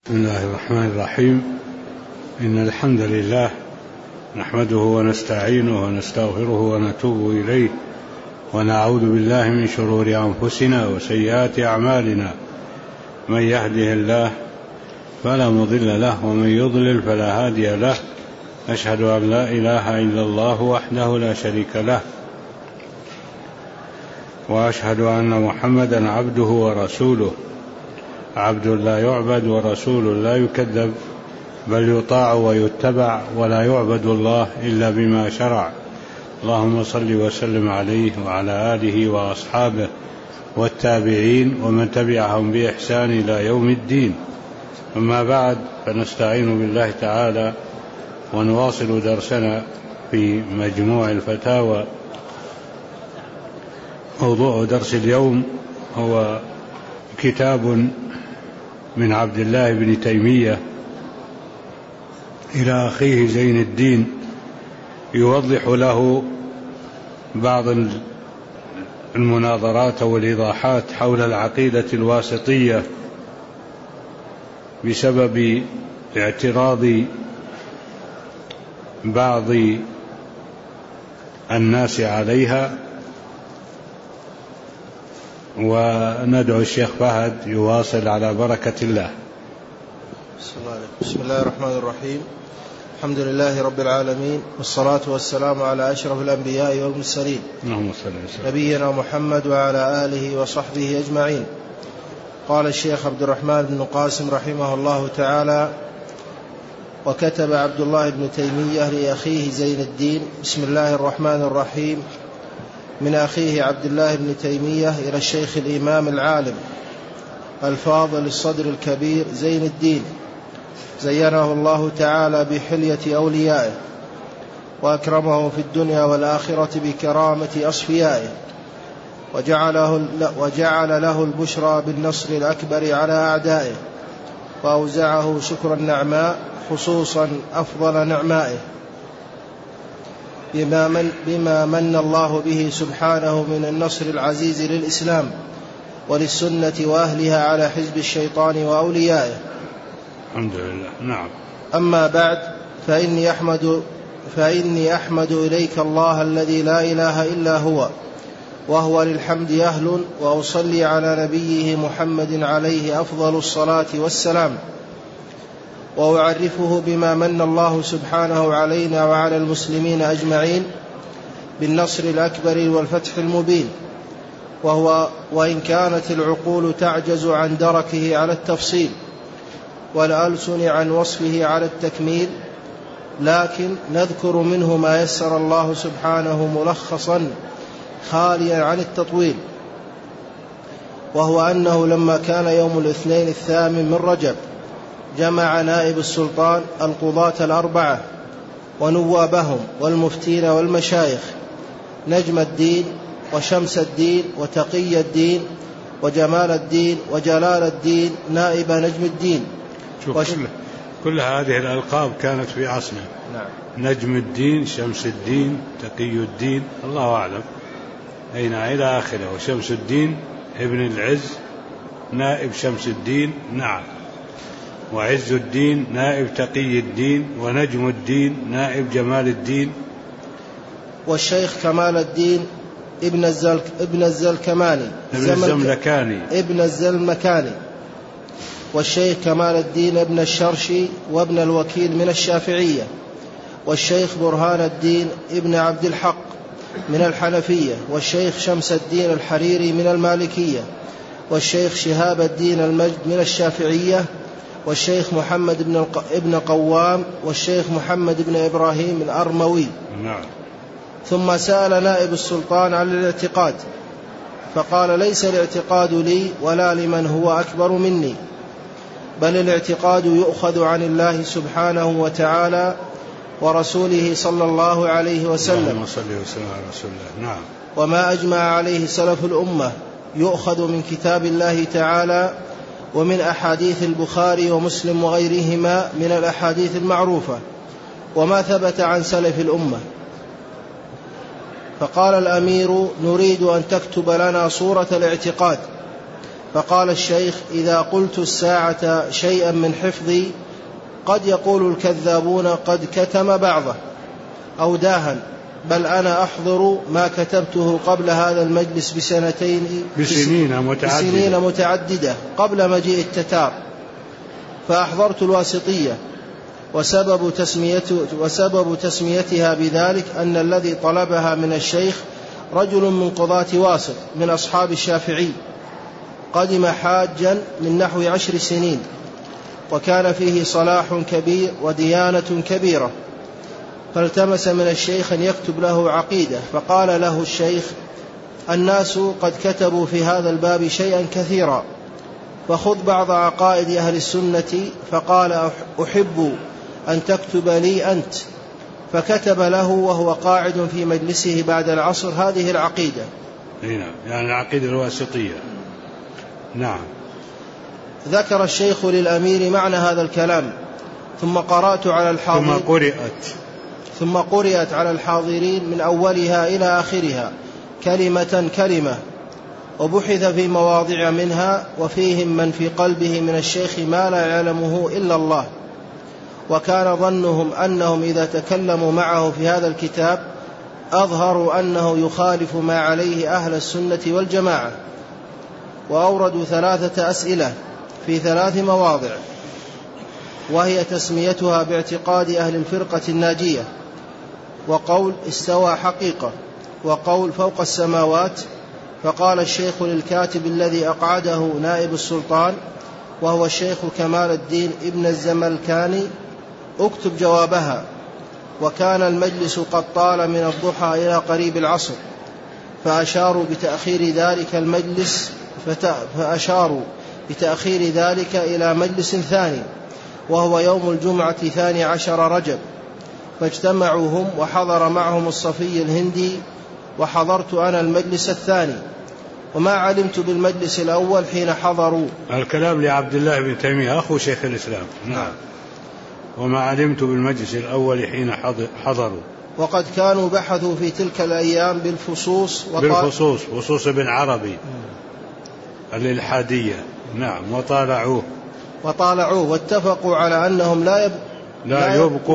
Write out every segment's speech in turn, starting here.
بسم الله الرحمن الرحيم. إن الحمد لله نحمده ونستعينه ونستغفره ونتوب إليه ونعوذ بالله من شرور أنفسنا وسيئات أعمالنا. من يهده الله فلا مضل له ومن يضلل فلا هادي له. أشهد أن لا إله إلا الله وحده لا شريك له، وأشهد أن محمدا عبده ورسوله، عبد لا يعبد ورسول لا يكذب، بل يطاع ويتبع، ولا يعبد الله إلا بما شرع. اللهم صل وسلم عليه وعلى آله وأصحابه والتابعين ومن تبعهم بإحسان إلى يوم الدين. أما بعد، فنستعين بالله تعالى ونواصل درسنا في مجموع الفتاوى. موضوع درس اليوم هو كتاب من عبد الله بن تيمية إلى أخيه زين الدين، يوضح له بعض المناظرات والإيضاحات حول العقيدة الواسطية بسبب اعتراض بعض الناس عليها. وندعو الشيخ فهد يواصل على بركة الله. بسم الله الرحمن الرحيم. الحمد لله رب العالمين، والصلاة والسلام على أشرف الأنبياء والمرسلين، نبينا محمد وعلى آله وصحبه أجمعين. قال الشيخ عبد الرحمن بن قاسم رحمه الله تعالى: وكتب عبد الله بن تيمية لأخيه زين الدين. بسم الله الرحمن الرحيم. من أخيه عبد الله بن تيمية إلى الشيخ الإمام العالم الفاضل الصدر الكبير زين الدين، زينه الله تعالى بحلية أوليائه، وأكرمه في الدنيا والآخرة بكرامة أصفيائه، وجعل له البشرى بالنصر الأكبر على أعدائه، وأوزعه شكر النعماء خصوصا أفضل نعمائه بما من الله به سبحانه من النصر العزيز للإسلام وللسنة وأهلها على حزب الشيطان وأوليائه. الحمد لله. نعم. أما بعد، فإني أحمد إليك الله الذي لا إله إلا هو، وهو للحمد أهل، وأصلي على نبيه محمد عليه أفضل الصلاة والسلام، وأعرفه بما من الله سبحانه علينا وعلى المسلمين أجمعين بالنصر الأكبر والفتح المبين، وإن كانت العقول تعجز عن دركه على التفصيل والألسن عن وصفه على التكميل، لكن نذكر منه ما يسر الله سبحانه ملخصا خاليا عن التطويل. وهو أنه لما كان يوم الاثنين 8 من رجب جمع نائب السلطان القضاة 4 ونوابهم والمفتين والمشايخ، نجم الدين وشمس الدين وتقي الدين وجمال الدين وجلال الدين نائب نجم الدين. كل هذه الألقاب كانت في عصره. نعم. نجم الدين، شمس الدين، تقي الدين، الله أعلم أين إلى آخره. وشمس الدين ابن العز نائب شمس الدين، نعم. وعز الدين نائب تقي الدين، ونجم الدين نائب جمال الدين. والشيخ كمال الدين ابن الزلمكاني، والشيخ كمال الدين ابن الشرشي وابن الوكيل من الشافعية، والشيخ برهان الدين ابن عبد الحق من الحنفية، والشيخ شمس الدين الحريري من المالكية، والشيخ شهاب الدين المجد من الشافعية، والشيخ محمد ابن قوام، والشيخ محمد بن إبراهيم الأرموي. نعم. ثم سأل نائب السلطان عن الاعتقاد، فقال: ليس الاعتقاد لي ولا لمن هو أكبر مني، بل الاعتقاد يؤخذ عن الله سبحانه وتعالى ورسوله صلى الله عليه وسلم. نعم. وما أجمع عليه سلف الأمة يؤخذ من كتاب الله تعالى ومن أحاديث البخاري ومسلم وغيرهما من الأحاديث المعروفة، وما ثبت عن سلف الأمة. فقال الأمير: نريد أن تكتب لنا صورة الاعتقاد. فقال الشيخ: إذا قلت الساعة شيئا من حفظي قد يقول الكذابون قد كتم بعضه أو داهن، بل أنا أحضر ما كتبته قبل هذا المجلس بسنين متعددة قبل مجيء التتار، فأحضرت الواسطية، وسبب تسميتها بذلك أن الذي طلبها من الشيخ رجل من قضاة واسط من أصحاب الشافعي، قدم حاجا من نحو 10 سنين، وكان فيه صلاح كبير وديانة كبيرة، فالتمس من الشيخ أن يكتب له عقيدة، فقال له الشيخ: الناس قد كتبوا في هذا الباب شيئا كثيرا، فخذ بعض عقائد أهل السنة. فقال: أحب أن تكتب لي أنت، فكتب له وهو قاعد في مجلسه بعد العصر هذه العقيدة. يعني العقيدة الواسطية. نعم. ذكر الشيخ للأمير معنى هذا الكلام، ثم قرأت على الحاضرين ثم قرأت على الحاضرين من أولها إلى آخرها كلمة كلمة، وبحث في مواضع منها، وفيهم من في قلبه من الشيخ ما لا يعلمه إلا الله، وكان ظنهم أنهم إذا تكلموا معه في هذا الكتاب أظهروا أنه يخالف ما عليه أهل السنة والجماعة. وأوردوا 3 أسئلة في 3 مواضع، وهي تسميتها باعتقاد أهل الفرقة الناجية، وقول استوى حقيقة، وقول فوق السماوات. فقال الشيخ للكاتب الذي أقعده نائب السلطان وهو الشيخ كمال الدين ابن الزملكاني: اكتب جوابها. وكان المجلس قد طال من الضحى إلى قريب العصر، فأشاروا بتأخير ذلك إلى مجلس ثاني، وهو يوم الجمعة 12 رجب، فاجتمعوا هم، وحضر معهم الصفي الهندي، وحضرت أنا المجلس الثاني، وما علمت بالمجلس الأول حين حضروا. الكلام لعبد الله بن تيمية أخو شيخ الإسلام. نعم. وما علمت بالمجلس الأول حين حضروا. وقد كانوا بحثوا في تلك الأيام بالفصوص فصوص ابن عربي الإلحادية. نعم. وطالعوه واتفقوا على أنهم لا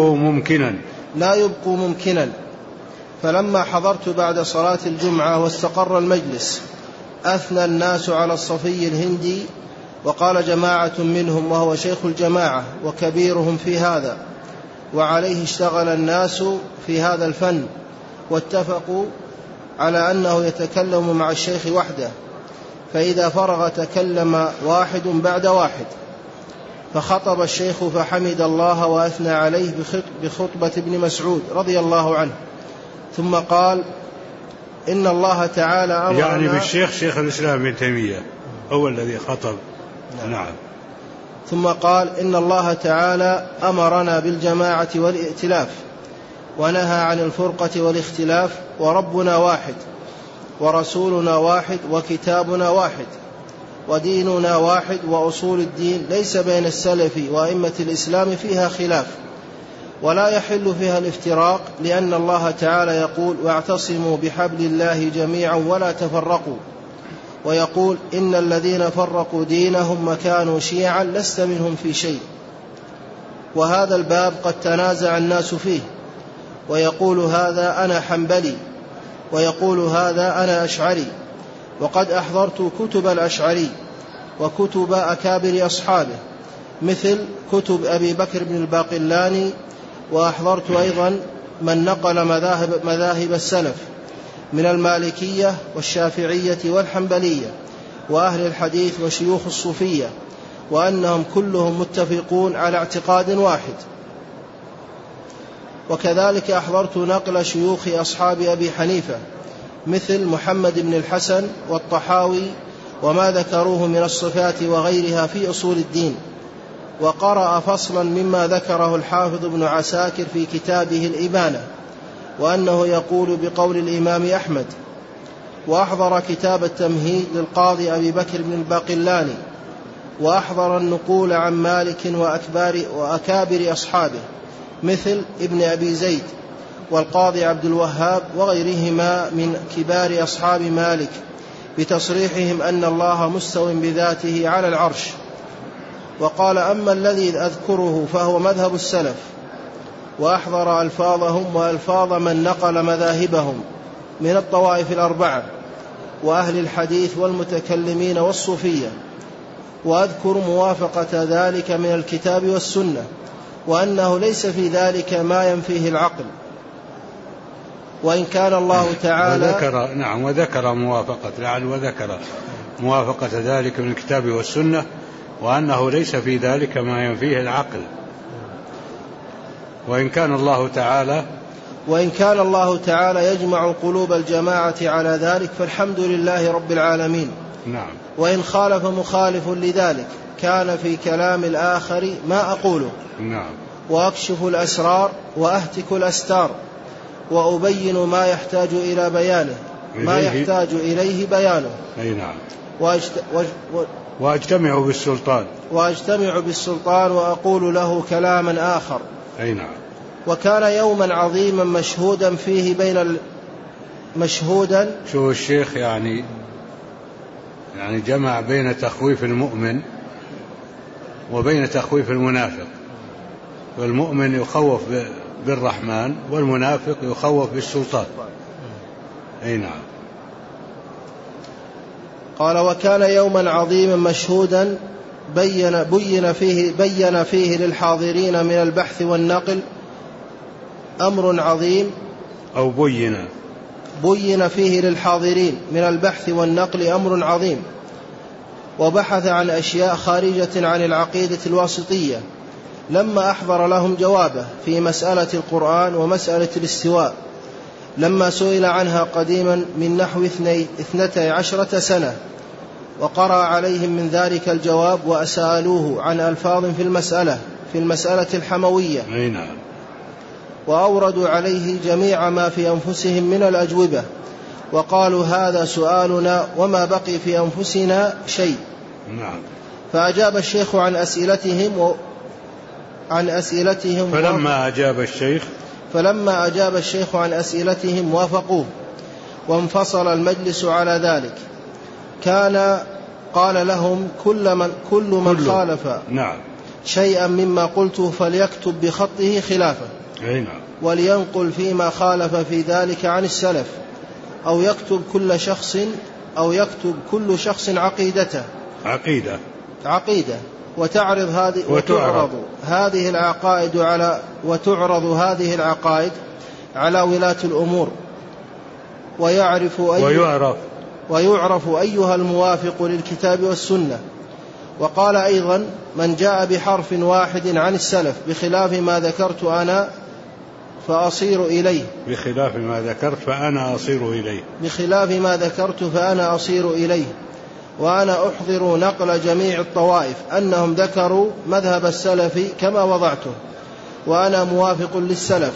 يبقوا ممكنا. فلما حضرت بعد صلاة الجمعة واستقر المجلس أثنى الناس على الصفي الهندي، وقال جماعة منهم وهو شيخ الجماعة وكبيرهم في هذا، وعليه اشتغل الناس في هذا الفن، واتفقوا على أنه يتكلم مع الشيخ وحده، فإذا فرغ تكلم واحد بعد واحد. فخطب الشيخ فحمد الله وأثنى عليه بخطبة ابن مسعود رضي الله عنه، ثم قال: إن الله تعالى أمرنا، يعني بالشيخ شيخ الإسلام ابن تيمية هو الذي خطب. نعم. ثم قال: إن الله تعالى أمرنا بالجماعة والائتلاف، ونهى عن الفرقة والاختلاف، وربنا واحد، ورسولنا واحد، وكتابنا واحد، وديننا واحد، وأصول الدين ليس بين السلف وأئمة الإسلام فيها خلاف، ولا يحل فيها الافتراق، لأن الله تعالى يقول: واعتصموا بحبل الله جميعا ولا تفرقوا، ويقول: إن الذين فرقوا دينهم وكانوا شيعا لست منهم في شيء. وهذا الباب قد تنازع الناس فيه، ويقول هذا أنا حنبلي، ويقول هذا أنا أشعري. وقد أحضرت كتب الأشعري وكتب أكابر أصحابه مثل كتب أبي بكر بن الباقلاني، وأحضرت أيضا من نقل مذاهب السلف من المالكية والشافعية والحنبلية وأهل الحديث وشيوخ الصوفية، وأنهم كلهم متفقون على اعتقاد واحد. وكذلك أحضرت نقل شيوخ أصحاب أبي حنيفة مثل محمد بن الحسن والطحاوي وما ذكروه من الصفات وغيرها في أصول الدين. وقرأ فصلا مما ذكره الحافظ ابن عساكر في كتابه الإبانة، وأنه يقول بقول الإمام أحمد. وأحضر كتاب التمهيد للقاضي أبي بكر بن الباقلاني، وأحضر النقول عن مالك وأكابر أصحابه مثل ابن أبي زيد والقاضي عبد الوهاب وغيرهما من كبار أصحاب مالك بتصريحهم أن الله مستو بذاته على العرش. وقال: أما الذي أذكره فهو مذهب السلف، وأحضر ألفاظهم وألفاظ من نقل مذاهبهم من الطوائف الأربعة وأهل الحديث والمتكلمين والصوفية، وأذكر موافقة ذلك من الكتاب والسنة، وأنه ليس في ذلك ما ينفيه العقل. وإن كان الله تعالى وذكر موافقة ذلك من الكتاب والسنة، وأنه ليس في ذلك ما ينفيه العقل. وإن كان الله تعالى يجمع قلوب الجماعة على ذلك فالحمد لله رب العالمين. نعم. وإن خالف مخالف لذلك كان في كلام الآخر ما أقوله. نعم. وأكشف الأسرار وأهتك الأستار، وأبين ما يحتاج إلى بيانه ما يحتاج إليه بيانه. أي نعم. وأجتمع بالسلطان وأقول له كلاما آخر. أي نعم. وكان يوما عظيما مشهودا فيه شو الشيخ يعني جمع بين تخويف المؤمن وبين تخويف المنافق، والمؤمن يخوف بالرحمن والمنافق يخوف بالسلطان. أي نعم. قال: وكان يوما عظيما مشهودا بين فيه للحاضرين من البحث والنقل أمر عظيم، أو بين فيه للحاضرين من البحث والنقل أمر عظيم، وبحث عن أشياء خارجة عن العقيدة الواسطية، لما أحضر لهم جوابه في مسألة القرآن ومسألة الاستواء، لما سئل عنها قديما من نحو 12 سنة، وقرأ عليهم من ذلك الجواب، وأسألوه عن ألفاظ في المسألة الحموية. نعم. وأوردوا عليه جميع ما في أنفسهم من الأجوبة، وقالوا: هذا سؤالنا وما بقي في أنفسنا شيء. نعم. فأجاب الشيخ عن أسئلتهم فلما أجاب الشيخ عن أسئلتهم وافقوه، وانفصل المجلس على ذلك. قال لهم: كل من خالف شيئا مما قلته فليكتب بخطه خلافه، ولينقل فيما خالف في ذلك عن السلف، أو يكتب كل شخص عقيدة وتعرض هذه العقائد على ولاة الأمور، ويعرف أيها الموافق للكتاب والسنة. وقال أيضا: من جاء بحرف واحد عن السلف بخلاف ما ذكرت أنا فأصير إليه بخلاف ما ذكرت فأنا أصير إليه. وأنا أحضر نقل جميع الطوائف أنهم ذكروا مذهب السلف كما وضعته، وأنا موافق للسلف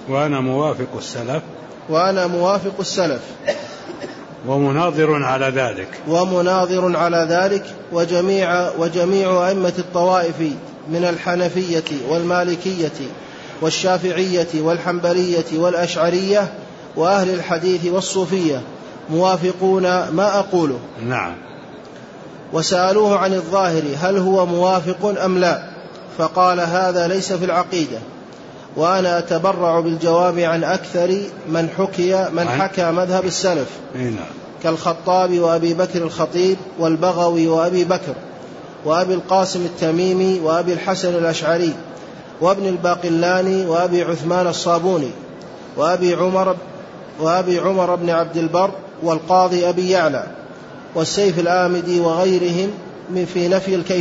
ومناظر على ذلك وجميع أئمة الطوائف من الحنفية والمالكية والشافعية والحنبلية والأشعرية وأهل الحديث والصوفية موافقون ما أقوله. نعم. وسألوه عن الظاهر هل هو موافق أم لا، فقال: هذا ليس في العقيدة. وأنا أتبرع بالجواب عن أكثر من حكى مذهب السلف كالخطابي وأبي بكر الخطيب والبغوي وأبي بكر وأبي القاسم التميمي وأبي الحسن الأشعري وابن الباقلاني وأبي عثمان الصابوني وأبي عمر بن عبد البر والقاضي أبي يعلى والسيف الآمدي وغيرهم في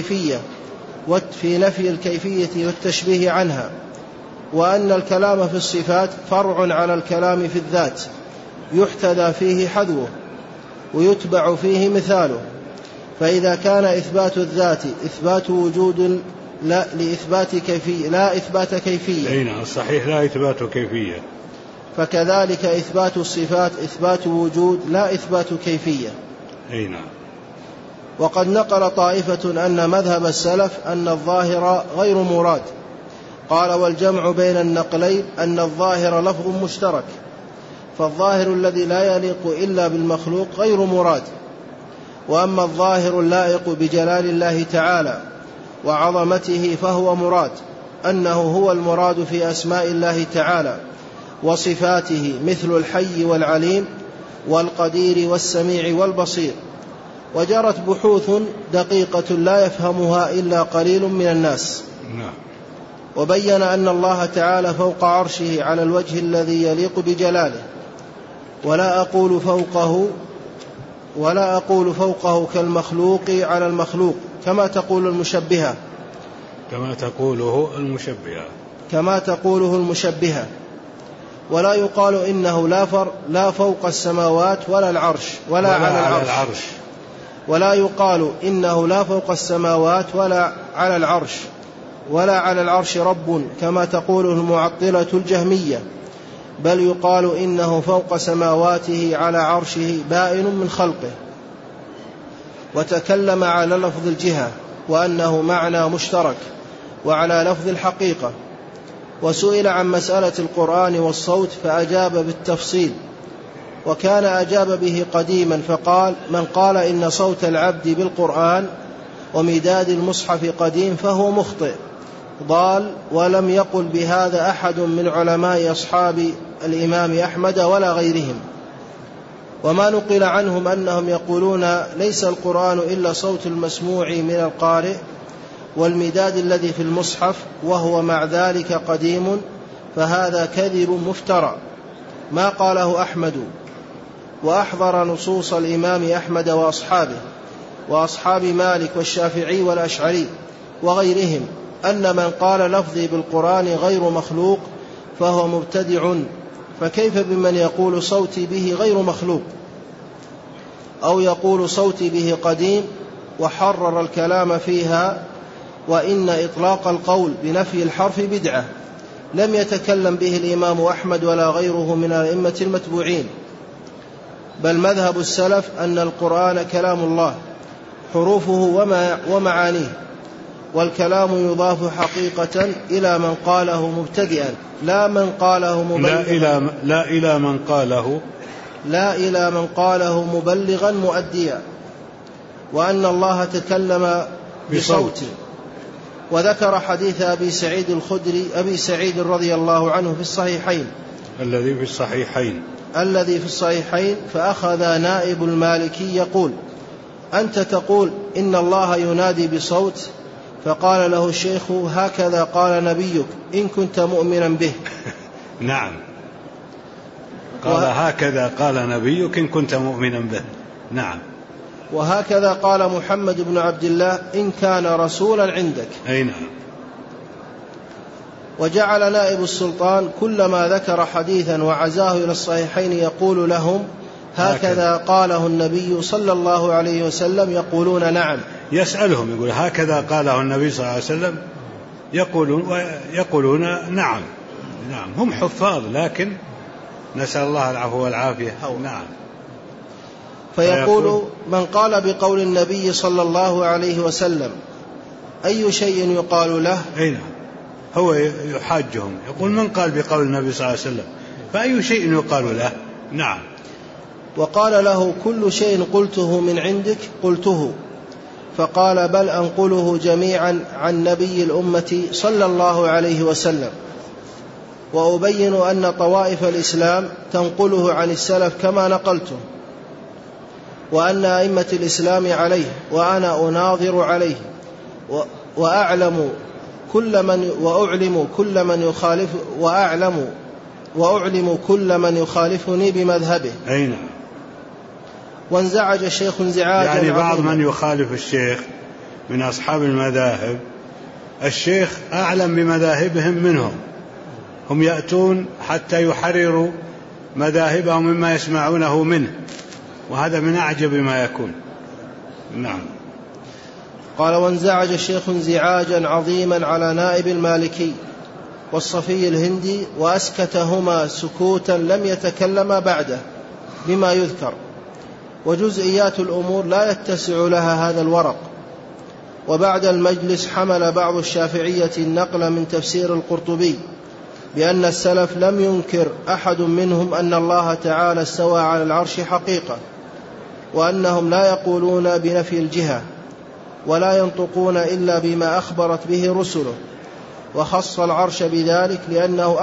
نفي الكيفية والتشبيه عنها، وأن الكلام في الصفات فرع على الكلام في الذات، يحتذى فيه حذوه ويتبع فيه مثاله. فإذا كان إثبات الذات إثبات وجود لا إثبات كيفية، صحيح، لا إثبات كيفية، فكذلك إثبات الصفات إثبات وجود لا إثبات كيفية. وقد نقل طائفة أن مذهب السلف أن الظاهر غير مراد. قال: والجمع بين النقلين أن الظاهر لفظ مشترك، فالظاهر الذي لا يليق إلا بالمخلوق غير مراد، وأما الظاهر اللائق بجلال الله تعالى وعظمته فهو مراد، أنه هو المراد في أسماء الله تعالى وصفاته، مثل الحي والعليم والقدير والسميع والبصير. وجرت بحوث دقيقة لا يفهمها إلا قليل من الناس. وبين أن الله تعالى فوق عرشه على الوجه الذي يليق بجلاله، ولا أقول فوقه كالمخلوق على المخلوق كما تقوله المشبهة. ولا يقال إنه لا فوق السماوات ولا العرش ولا على العرش. ولا يقال إنه لا فوق السماوات ولا على العرش رب كما تقوله المعطلة الجهمية، بل يقال إنه فوق سماواته على عرشه بائن من خلقه. وتكلم على لفظ الجهة وأنه معنى مشترك، وعلى لفظ الحقيقة. وسئل عن مسألة القرآن والصوت فأجاب بالتفصيل، وكان أجاب به قديما فقال: من قال إن صوت العبد بالقرآن ومداد المصحف قديم فهو مخطئ ضال، ولم يقل بهذا أحد من علماء أصحاب الإمام أحمد ولا غيرهم. وما نقل عنهم أنهم يقولون ليس القرآن إلا صوت المسموع من القارئ والمداد الذي في المصحف وهو مع ذلك قديم، فهذا كذب مفترى ما قاله أحمد. وأحضر نصوص الإمام أحمد وأصحاب مالك والشافعي والأشعري وغيرهم أن من قال لفظي بالقرآن غير مخلوق فهو مبتدع، فكيف بمن يقول صوتي به غير مخلوق أو يقول صوتي به قديم؟ وحرر الكلام فيها. وإن إطلاق القول بنفي الحرف بدعة لم يتكلم به الإمام أحمد ولا غيره من الأئمة المتبوعين، بل مذهب السلف أن القرآن كلام الله حروفه ومعانيه، والكلام يضاف حقيقة إلى من قاله مبتدئا لا من قاله مبلغا، لا إلى من قاله مبلغا مؤديا، وأن الله تكلم بصوت. وذكر حديث أبي سعيد الخدري رضي الله عنه في الصحيحين الذي في الصحيحين فأخذ نائب المالكي يقول: أنت تقول إن الله ينادي بصوت؟ فقال له الشيخ: هكذا قال نبيك إن كنت مؤمنا به. نعم، قال هكذا قال نبيك إن كنت مؤمنا به. نعم. وهكذا قال محمد بن عبد الله إن كان رسولا عندك. أي نعم. وجعل نائب السلطان كلما ذكر حديثا وعزاه إلى الصحيحين يقول لهم: هكذا قاله النبي صلى الله عليه وسلم. يقولون نعم. يسألهم يقول: هكذا قاله النبي صلى الله عليه وسلم؟ يقولون نعم. نعم، هم حفاظ، لكن نسأل الله العفو والعافية. نعم. فيقول: من قال بقول النبي صلى الله عليه وسلم أي شيء يقال له؟ أي نعم، هو يحاجهم، يقول: من قال بقول النبي صلى الله عليه وسلم فأي شيء يقال له؟ نعم. وقال له: كل شيء قلته من عندك قلته. فقال: بل أنقله جميعا عن نبي الأمة صلى الله عليه وسلم، وأبين أن طوائف الإسلام تنقله عن السلف كما نقلته، وأن أئمة الإسلام عليه، وأنا أناظر عليه، وأعلم كل من يخالفني بمذهبه. أين؟ وانزعج الشيخ انزعاجا، يعني بعض من يخالف الشيخ من أصحاب المذاهب، الشيخ أعلم بمذاهبهم منهم، هم يأتون حتى يحرروا مذاهبهم مما يسمعونه منه، وهذا من أعجب ما يكون. نعم. قال: وانزعج الشيخ انزعاجا عظيما على نائب المالكي والصفي الهندي، وأسكتهما سكوتا لم يتكلما بعده بما يذكر، وجزئيات الأمور لا يتسع لها هذا الورق. وبعد المجلس حمل بعض الشافعية النقل من تفسير القرطبي بأن السلف لم ينكر أحد منهم أن الله تعالى استوى على العرش حقيقة، وأنهم لا يقولون بنفي الجهة ولا ينطقون إلا بما أخبرت به رسله، وخص العرش بذلك لأنه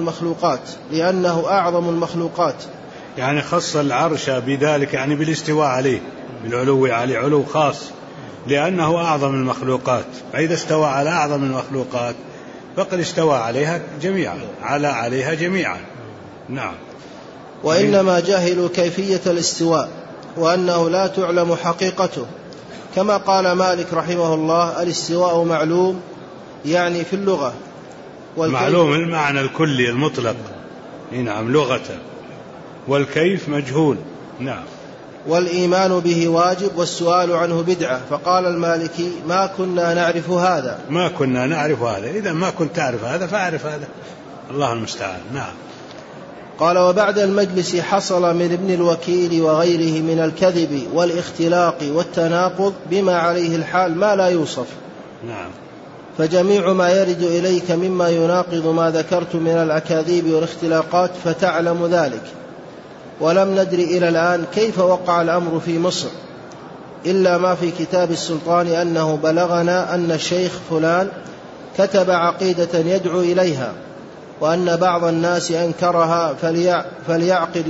أعظم المخلوقات. يعني خص العرش بذلك يعني بالاستواء عليه، بالعلو عليه، علو خاص، لأنه أعظم المخلوقات، فإذا استوى على أعظم المخلوقات فقد استوى عليها جميعا. نعم. وإنما جهلوا كيفية الاستواء وأنه لا تعلم حقيقته، كما قال مالك رحمه الله: الاستواء معلوم، يعني في اللغة، معلوم المعنى الكلي المطلق، نعم، لغة، والكيف مجهول. نعم. والإيمان به واجب والسؤال عنه بدعة. فقال المالكي: ما كنا نعرف هذا. إذا ما كنت تعرف هذا فأعرف هذا، الله المستعان. نعم. قال: وبعد المجلس حصل من ابن الوكيل وغيره من الكذب والاختلاق والتناقض بما عليه الحال ما لا يوصف. نعم. فجميع ما يرد إليك مما يناقض ما ذكرت من الأكاذيب والاختلاقات فتعلم ذلك. ولم ندري إلى الآن كيف وقع الأمر في مصر، إلا ما في كتاب السلطان أنه بلغنا أن الشيخ فلان كتب عقيدة يدعو إليها، وأن بعض الناس أنكرها فليعقد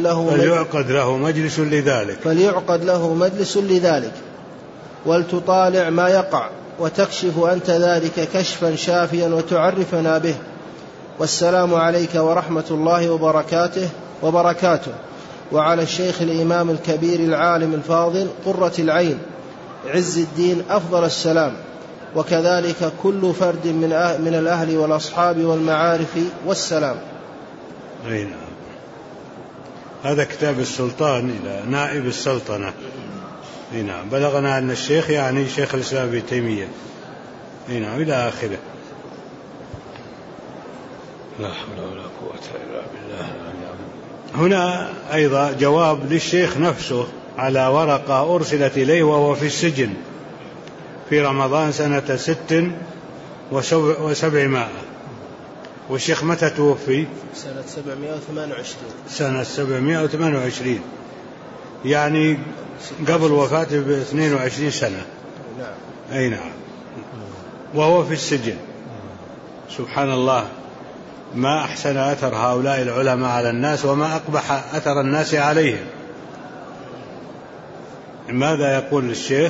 له مجلس لذلك ولتطالع ما يقع وتكشف أنت ذلك كشفا شافيا وتعرفنا به. والسلام عليك ورحمة الله وبركاته وعلى الشيخ الإمام الكبير العالم الفاضل قرة العين عز الدين أفضل السلام، وكذلك كل فرد من الأهل والأصحاب والمعارف والسلام. نعم. هذا كتاب السلطان إلى نائب السلطنة. نعم. بلغنا أن الشيخ يعني شيخ الإسلام ابن تيمية. نعم، إلى آخره. لا حول ولا قوة إلا بالله. هنا أيضا جواب للشيخ نفسه على ورقة أرسلت إليه وهو في السجن في رمضان سنة 6 و700. والشيخ متى توفي؟ سنة 728، يعني قبل وفاته ب22 سنة. أي نعم. وهو في السجن. سبحان الله، ما أحسن أثر هؤلاء العلماء على الناس وما أقبح أثر الناس عليهم. ماذا يقول الشيخ؟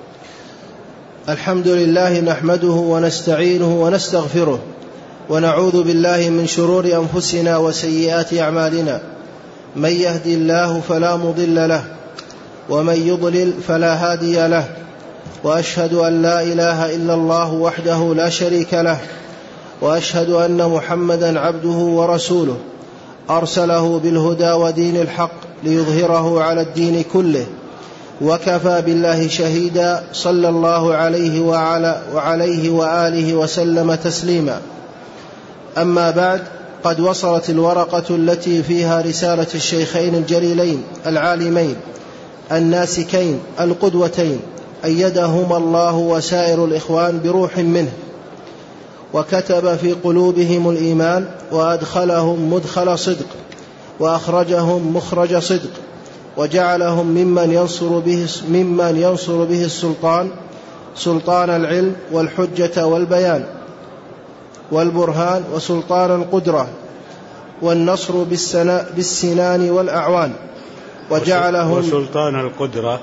الحمد لله نحمده ونستعينه ونستغفره ونعوذ بالله من شرور أنفسنا وسيئات أعمالنا، من يهدي الله فلا مضل له ومن يضلل فلا هادي له، وأشهد أن لا إله إلا الله وحده لا شريك له، وأشهد أن محمدا عبده ورسوله أرسله بالهدى ودين الحق ليظهره على الدين كله، وكفى بالله شهيدا، صلى الله عليه وآله وسلم تسليما. أما بعد، قد وصلت الورقة التي فيها رسالة الشيخين الجليلين العالمين الناسكين القدوتين أيدهما الله وسائر الإخوان بروح منه، وكتب في قلوبهم الإيمان وأدخلهم مدخل صدق وأخرجهم مخرج صدق، وجعلهم ممن ينصر به سلطان العلم والحجة والبيان والبرهان، وسلطان القدرة والنصر بالسنان والأعوان، وجعلهم وسلطان القدرة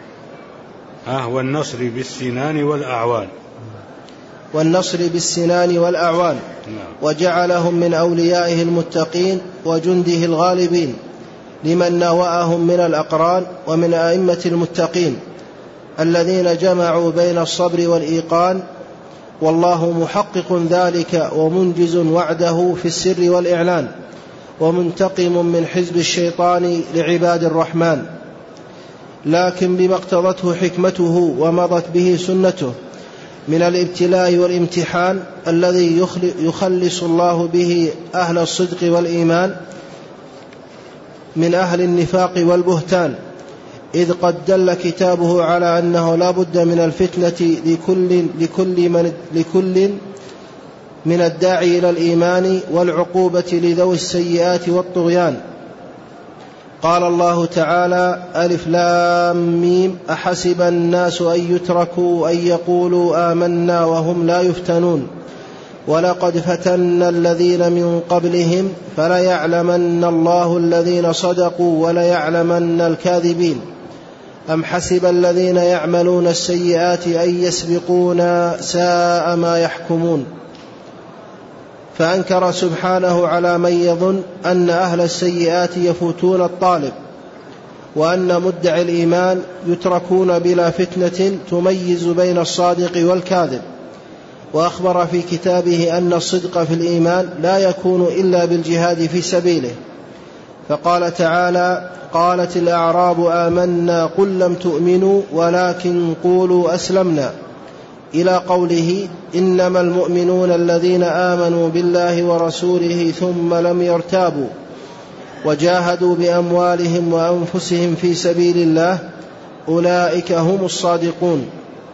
والنصر بالسنان والأعوان وجعلهم من أوليائه المتقين وجنده الغالبين، لمن ناوأهم من الأقران ومن أئمة المتقين الذين جمعوا بين الصبر والإيقان، والله محقق ذلك ومنجز وعده في السر والإعلان، ومنتقم من حزب الشيطان لعباد الرحمن، لكن بما اقتضته حكمته ومضت به سنته من الابتلاء والامتحان الذي يخلص الله به أهل الصدق والإيمان من أهل النفاق والبهتان، إذ قد دل كتابه على أنه لا بد من الفتنة لكل من الداعي إلى الإيمان والعقوبة لذوي السيئات والطغيان. قال الله تعالى: ألف لام ميم أحسب الناس أن يتركوا أن يقولوا آمنا وهم لا يفتنون ولقد فتنا الذين من قبلهم فليعلمن الله الذين صدقوا وليعلمن الكاذبين أم حسب الذين يعملون السيئات أن يسبقونا ساء ما يحكمون. فأنكر سبحانه على من يظن أن أهل السيئات يفوتون الطالب، وأن مدعي الإيمان يتركون بلا فتنة تميز بين الصادق والكاذب. وأخبر في كتابه أن الصدق في الإيمان لا يكون إلا بالجهاد في سبيله، فقال تعالى: قالت الأعراب آمنا قل لم تؤمنوا ولكن قولوا أسلمنا، إلى قوله: إنما المؤمنون الذين آمنوا بالله ورسوله ثم لم يرتابوا وجاهدوا بأموالهم وأنفسهم في سبيل الله أولئك هم الصادقون.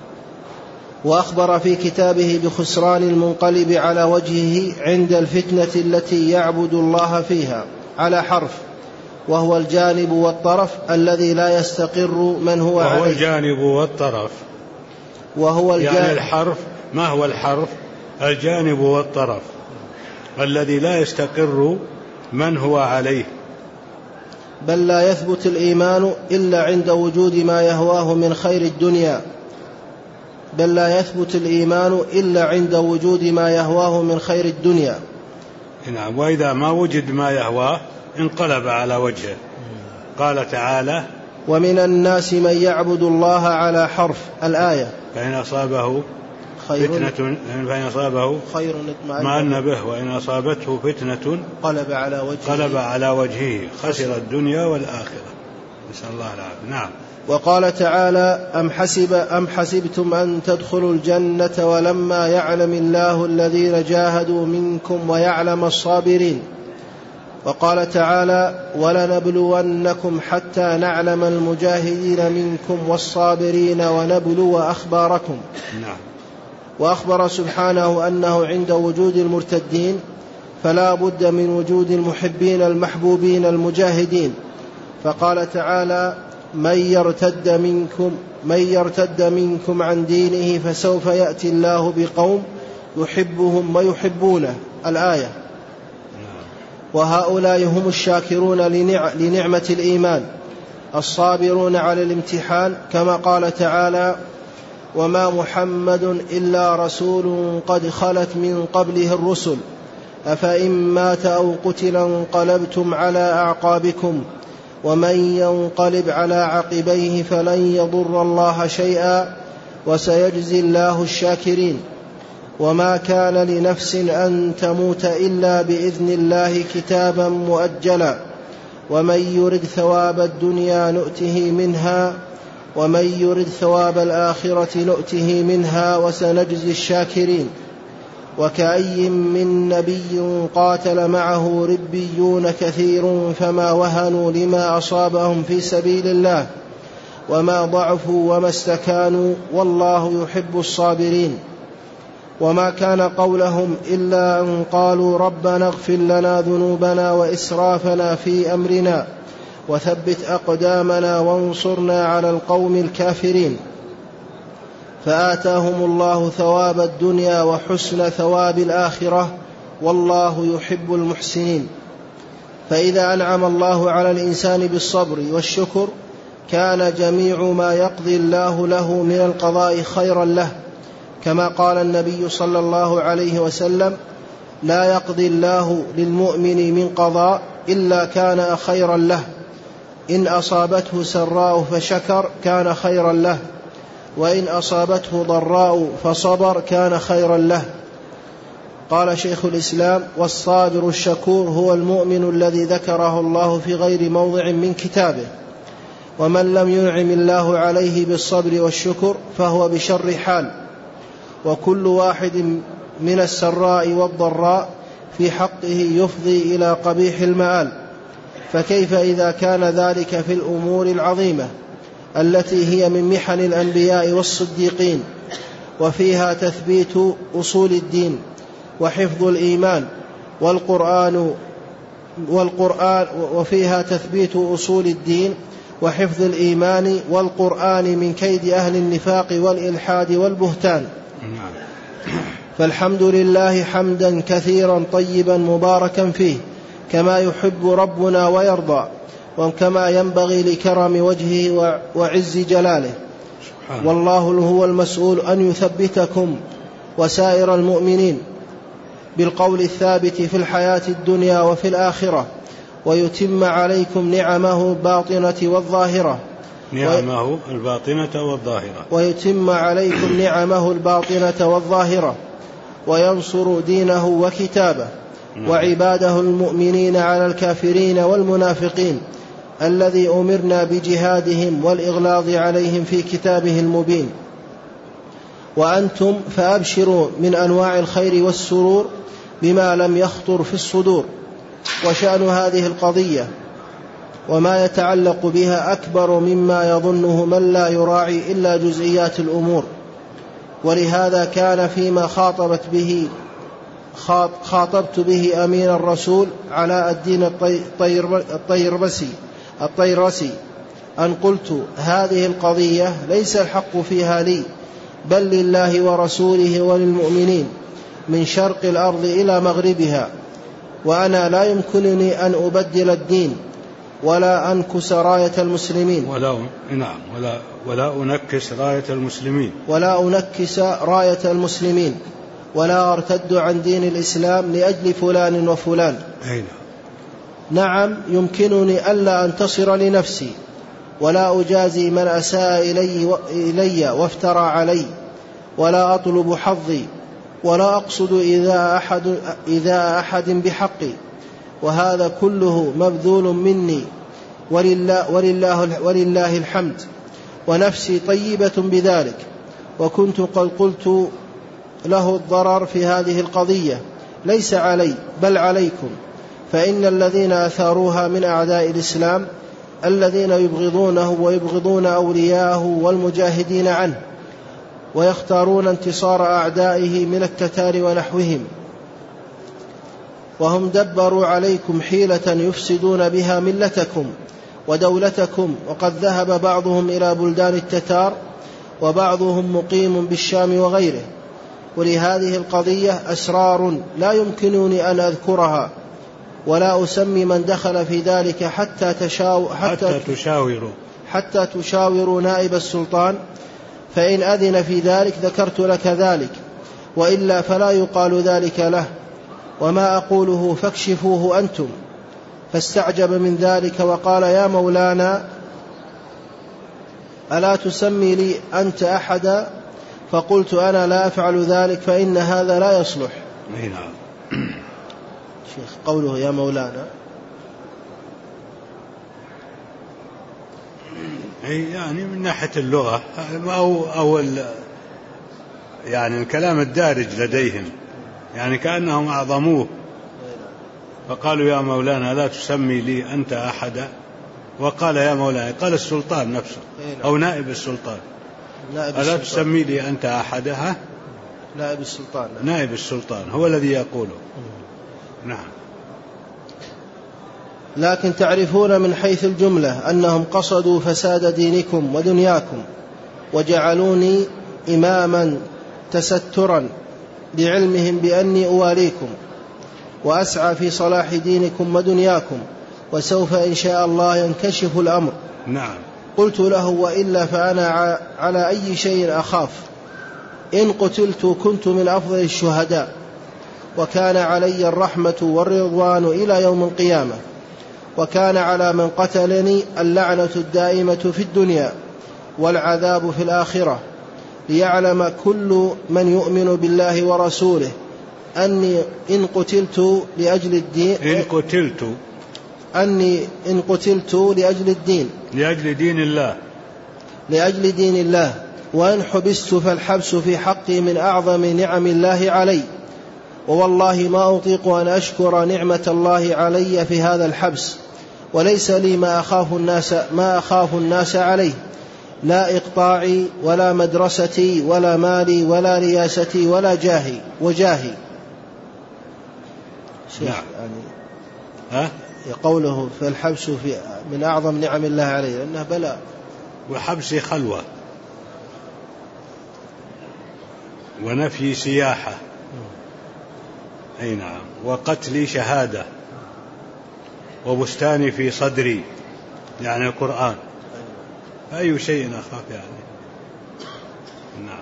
وأخبر في كتابه بخسران المنقلب على وجهه عند الفتنة التي يعبد الله فيها على حرف، وهو الجانب والطرف الذي لا يستقر من هو عليه. وهو الجانب والطرف، وهو يعني الحرف. ما هو الحرف؟ الجانب والطرف الذي لا يستقر من هو عليه. بل لا يثبت الإيمان إلا عند وجود ما يهواه من خير الدنيا، بل لا يثبت الإيمان إلا عند وجود ما يهواه من خير الدنيا. نعم، وإذا ما وجد ما يهواه انقلب على وجهه. قال تعالى: ومن الناس من يعبد الله على حرف، الآية. فإن أصابه فتنة خير اطمأن به وإن أصابته فتنة قلب على وجهه خسر الدنيا والآخرة، نسأل الله العافية. نعم. وقال تعالى: أم حسبتم أن تدخلوا الجنة ولما يعلم الله الذين جاهدوا منكم ويعلم الصابرين. وقال تعالى: ولنبلونكم حتى نعلم المجاهدين منكم والصابرين ونبلو أخباركم. نعم. وأخبر سبحانه أنه عند وجود المرتدين فلا بد من وجود المحبين المحبوبين المجاهدين، فقال تعالى: من يرتد منكم عن دينه فسوف يأتي الله بقوم يحبهم ويحبونه، الآية. وهؤلاء هم الشاكرون لنعمة الإيمان الصابرون على الامتحان، كما قال تعالى: وما محمد إلا رسول قد خلت من قبله الرسل أفإن مات أو قتل انقلبتم على أعقابكم ومن ينقلب على عقبيه فلن يضر الله شيئا وسيجزي الله الشاكرين. وما كان لنفس أن تموت إلا بإذن الله كتابا مؤجلا ومن يرد ثواب الدنيا نؤته منها ومن يرد ثواب الآخرة نؤته منها وسنجزي الشاكرين. وكأي من نبي قاتل معه ربيون كثير فما وهنوا لما أصابهم في سبيل الله وما ضعفوا وما استكانوا والله يحب الصابرين. وما كان قولهم إلا أن قالوا ربنا اغفر لنا ذنوبنا وإسرافنا في أمرنا وثبت أقدامنا وانصرنا على القوم الكافرين. فآتاهم الله ثواب الدنيا وحسن ثواب الآخرة والله يحب المحسنين. فإذا أنعم الله على الإنسان بالصبر والشكر كان جميع ما يقضي الله له من القضاء خيرا له، كما قال النبي صلى الله عليه وسلم: لا يقضي الله للمؤمن من قضاء إلا كان خيرا له، إن أصابته سراء فشكر كان خيرا له وإن أصابته ضراء فصبر كان خيرا له. قال شيخ الإسلام: والصابر الشكور هو المؤمن الذي ذكره الله في غير موضع من كتابه، ومن لم ينعم الله عليه بالصبر والشكر فهو بشر حال، وكل واحد من السراء والضراء في حقه يفضي إلى قبيح المآل، فكيف إذا كان ذلك في الأمور العظيمة التي هي من محن الأنبياء والصديقين وفيها تثبيت أصول الدين وحفظ الإيمان، والقرآن والقرآن، وفيها تثبيت أصول الدين وحفظ الإيمان والقرآن من كيد أهل النفاق والإلحاد والبهتان. فالحمد لله حمدا كثيرا طيبا مباركا فيه كما يحب ربنا ويرضى، وكما ينبغي لكرم وجهه وعز جلاله. والله هو المسؤول أن يثبتكم وسائر المؤمنين بالقول الثابت في الحياة الدنيا وفي الآخرة، ويتم عليكم نعمه الباطنة والظاهرة ويتم عليكم نعمه الباطنة والظاهرة، وينصر دينه وكتابه وعباده المؤمنين على الكافرين والمنافقين الذي أمرنا بجهادهم والإغلاظ عليهم في كتابه المبين. وأنتم فأبشروا من أنواع الخير والسرور بما لم يخطر في الصدور. وشأن هذه القضية وما يتعلق بها أكبر مما يظنه من لا يراعي إلا جزئيات الأمور، ولهذا كان فيما خاطبت به أمين الرسول علاء الدين الطيرسي أن قلت: هذه القضية ليس الحق فيها لي، بل لله ورسوله وللمؤمنين من شرق الأرض إلى مغربها، وأنا لا يمكنني أن أبدل الدين ولا أنكس راية المسلمين ولا أرتد عن دين الإسلام لأجل فلان وفلان. نعم، يمكنني ألا أنتصر لنفسي ولا أجازي من أساء إلي وافترى علي، ولا أطلب حظي ولا أقصد إذا أحد بحقي، وهذا كله مبذول مني ولله الحمد، ونفسي طيبة بذلك. وكنت قد قلت له: الضرر في هذه القضية ليس علي بل عليكم، فإن الذين أثاروها من أعداء الإسلام الذين يبغضونه ويبغضون أولياءه والمجاهدين عنه، ويختارون انتصار أعدائه من التتار ونحوهم، وهم دبروا عليكم حيلة يفسدون بها ملتكم ودولتكم، وقد ذهب بعضهم إلى بلدان التتار وبعضهم مقيم بالشام وغيره. ولهذه القضية أسرار لا يمكنني أن أذكرها، ولا أسمي من دخل في ذلك حتى تشاوروا نائب السلطان، فإن أذن في ذلك ذكرت لك ذلك، وإلا فلا يقال ذلك له، وما أقوله فاكشفوه أنتم. فاستعجب من ذلك وقال: يا مولانا، ألا تسمي لي أنت أحدا؟ فقلت: أنا لا أفعل ذلك، فإن هذا لا يصلح. شيخ قوله يا مولانا يعني من ناحية اللغة أو يعني الكلام الدارج لديهم، يعني كأنهم أعظموه فقالوا: يا مولانا لا تسمي لي أنت أحدا، وقال: يا مولانا، قال السلطان نفسه أو نائب السلطان: ألا تسمي لي أنت أحدا؟ نائب السلطان هو الذي يقوله. نعم. لكن تعرفون من حيث الجملة أنهم قصدوا فساد دينكم ودنياكم، وجعلوني إماما تسترا بعلمهم بأني أواليكم وأسعى في صلاح دينكم ودنياكم، وسوف إن شاء الله ينكشف الأمر. نعم. قلت له: وإلا فأنا على أي شيء أخاف؟ إن قتلت كنت من أفضل الشهداء، وكان علي الرحمة والرضوان إلى يوم القيامة، وكان على من قتلني اللعنة الدائمة في الدنيا والعذاب في الآخرة، ليعلم كل من يؤمن بالله ورسوله أني إن قتلت لأجل الدين لأجل دين الله، وإن حبست فالحبس في حقي من أعظم نعم الله علي، ووالله ما أطيق أن أشكر نعمة الله علي في هذا الحبس، وليس لي ما أخاف الناس عليه، لا إقطاعي ولا مدرستي ولا مالي ولا رياستي ولا وجاهي. نعم. قوله فالحبس من أعظم نعم الله عليه لأنه بلاء، وحبس خلوة ونفي سياحة، أي نعم، وقتلي شهادة، وبستاني في صدري يعني القرآن، أي شيء أخاف يعني. نعم.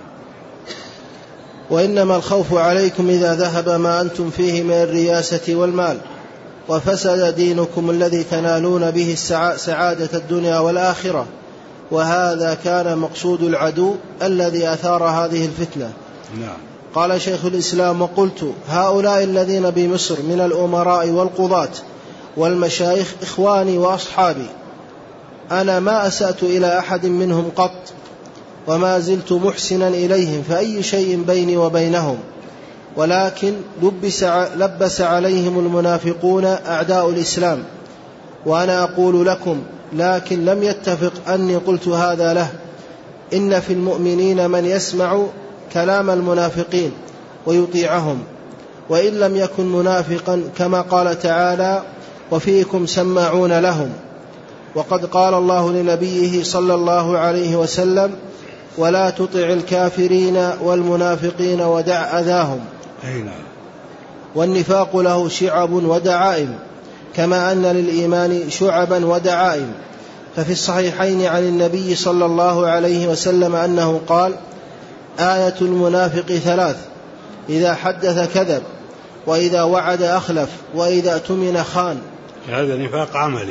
وإنما الخوف عليكم إذا ذهب ما أنتم فيه من الرياسة والمال وفسد دينكم الذي تنالون به سعادة الدنيا والآخرة، وهذا كان مقصود العدو الذي أثار هذه الفتنة. نعم. قال شيخ الإسلام: وقلت هؤلاء الذين بمصر من الأمراء والقضاة والمشايخ إخواني وأصحابي، أنا ما أسأت إلى أحد منهم قط، وما زلت محسنا إليهم، فأي شيء بيني وبينهم، ولكن لبس عليهم المنافقون أعداء الإسلام. وأنا أقول لكم، لكن لم يتفق أني قلت هذا له، إن في المؤمنين من يسمع كلام المنافقين ويطيعهم، وإن لم يكن منافقا، كما قال تعالى: وفيكم سماعون لهم. وقد قال الله لنبيه صلى الله عليه وسلم: ولا تطع الكافرين والمنافقين ودع أذاهم. والنفاق له شعب ودعائم، كما أن للإيمان شعبا ودعائم. ففي الصحيحين عن النبي صلى الله عليه وسلم أنه قال: آية المنافق 3: إذا حدث كذب، وإذا وعد أخلف، وإذا اؤتمن خان. هذا نفاق عملي.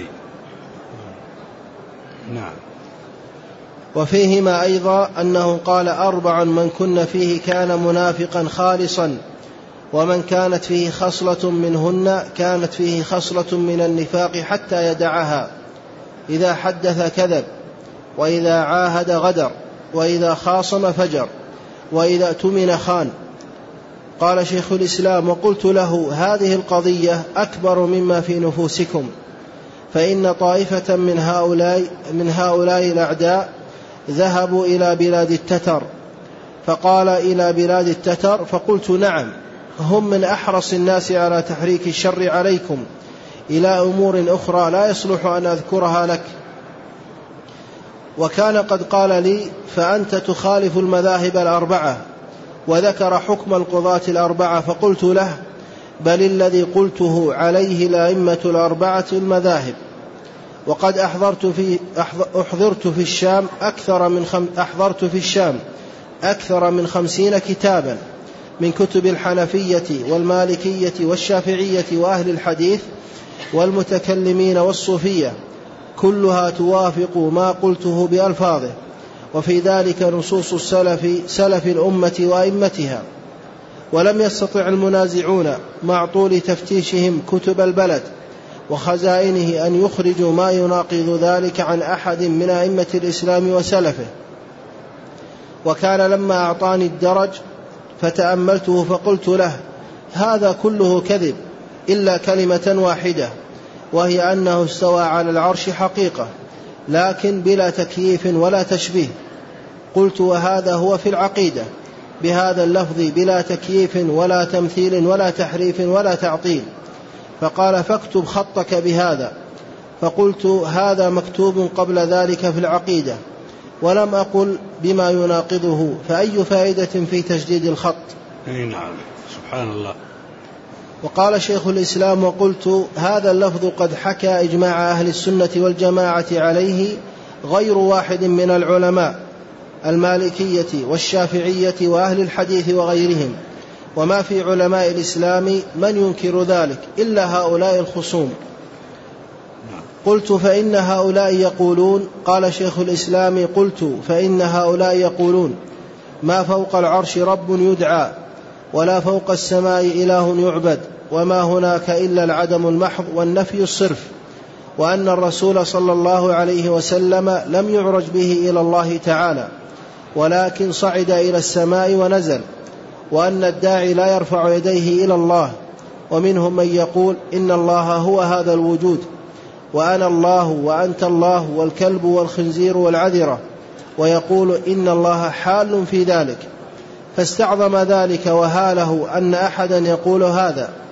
نعم. وفيهما أيضا أنه قال: 4 من كن فيه كان منافقا خالصا، ومن كانت فيه خصلة منهن كانت فيه خصلة من النفاق حتى يدعها: إذا حدث كذب، وإذا عاهد غدر، وإذا خاصم فجر، وإذا اؤتمن خان. قال شيخ الإسلام: وقلت له: هذه القضية أكبر مما في نفوسكم، فإن طائفة من هؤلاء الأعداء ذهبوا إلى بلاد التتر. فقال: إلى بلاد التتر؟ فقلت: نعم، هم من أحرص الناس على تحريك الشر عليكم إلى أمور أخرى لا يصلح أن أذكرها لك. وكان قد قال لي: فأنت تخالف المذاهب 4، وذكر حكم القضاة 4. فقلت له: بل الذي قلته عليه الأئمة 4 المذاهب. وقد أحضرت في الشام أكثر من 50 كتابا من كتب الحنفية والمالكية والشافعية وأهل الحديث والمتكلمين والصوفية، كلها توافق ما قلته بألفاظه، وفي ذلك نصوص سلف الأمة وأئمتها. ولم يستطع المنازعون مع طول تفتيشهم كتب البلد وخزائنه أن يخرجوا ما يناقض ذلك عن أحد من أئمة الإسلام وسلفه. وكان لما أعطاني الدرج فتأملته فقلت له: هذا كله كذب إلا كلمة واحدة، وهي أنه استوى على العرش حقيقة، لكن بلا تكييف ولا تشبيه. قلت: وهذا هو في العقيدة بهذا اللفظ بلا تكييف ولا تمثيل ولا تحريف ولا تعطيل. فقال: فاكتب خطك بهذا. فقلت: هذا مكتوب قبل ذلك في العقيدة، ولم أقل بما يناقضه، فأي فائدة في تجديد الخط؟ نعم، سبحان الله. وقال شيخ الإسلام: وقلت: هذا اللفظ قد حكى إجماع أهل السنة والجماعة عليه غير واحد من العلماء المالكية والشافعية وأهل الحديث وغيرهم، وما في علماء الإسلام من ينكر ذلك إلا هؤلاء الخصوم. قلت: فإن هؤلاء يقولون. قال شيخ الإسلام: قلت: فإن هؤلاء يقولون: ما فوق العرش رب يدعى، ولا فوق السماء إله يعبد، وما هناك إلا العدم المحض والنفي الصرف، وأن الرسول صلى الله عليه وسلم لم يعرج به إلى الله تعالى، ولكن صعد إلى السماء ونزل، وأن الداعي لا يرفع يديه إلى الله. ومنهم من يقول: إن الله هو هذا الوجود، وأنا الله وأنت الله والكلب والخنزير والعذرة، ويقول إن الله حال في ذلك. فاستعظم ذلك وهاله أن أحدا يقول هذا،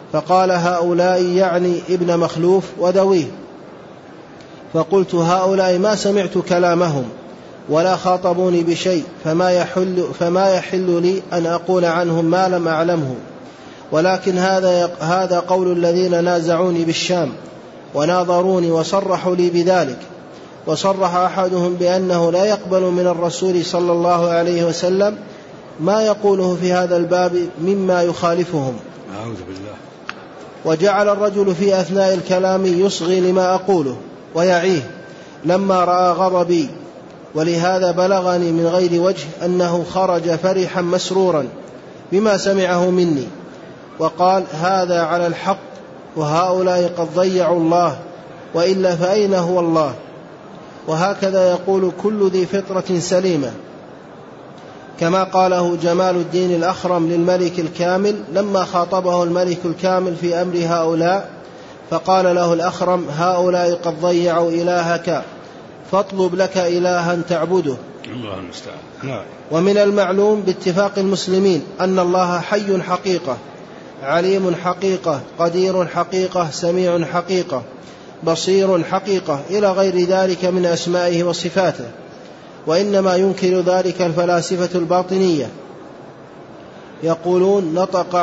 فقال هؤلاء يعني ابن مخلوف وذويه. فقلت هؤلاء ما سمعت كلامهم ولا خاطبوني بشيء، فما يحل لي أن أقول عنهم ما لم أعلمه، ولكن هذا قول الذين نازعوني بالشام وناظروني وصرحوا لي بذلك. وصرح أحدهم بأنه لا يقبل من الرسول صلى الله عليه وسلم ما يقوله في هذا الباب مما يخالفهم. أعوذ بالله. وجعل الرجل في أثناء الكلام يصغي لما أقوله ويعيه لما رأى غضبي، ولهذا بلغني من غير وجه أنه خرج فرحا مسرورا بما سمعه مني، وقال هذا على الحق وهؤلاء قد ضيعوا الله، وإلا فأين هو الله؟ وهكذا يقول كل ذي فطرة سليمة، كما قاله جمال الدين الأخرم للملك الكامل لما خاطبه الملك الكامل في أمر هؤلاء، فقال له الأخرم هؤلاء قد ضيعوا إلهك فاطلب لك إلها تعبده. الله المستعان. ومن المعلوم باتفاق المسلمين أن الله حي حقيقة، عليم حقيقة، قدير حقيقة، سميع حقيقة، بصير حقيقة، إلى غير ذلك من أسمائه وصفاته. وإنما ينكر ذلك الفلاسفة الباطنية، يقولون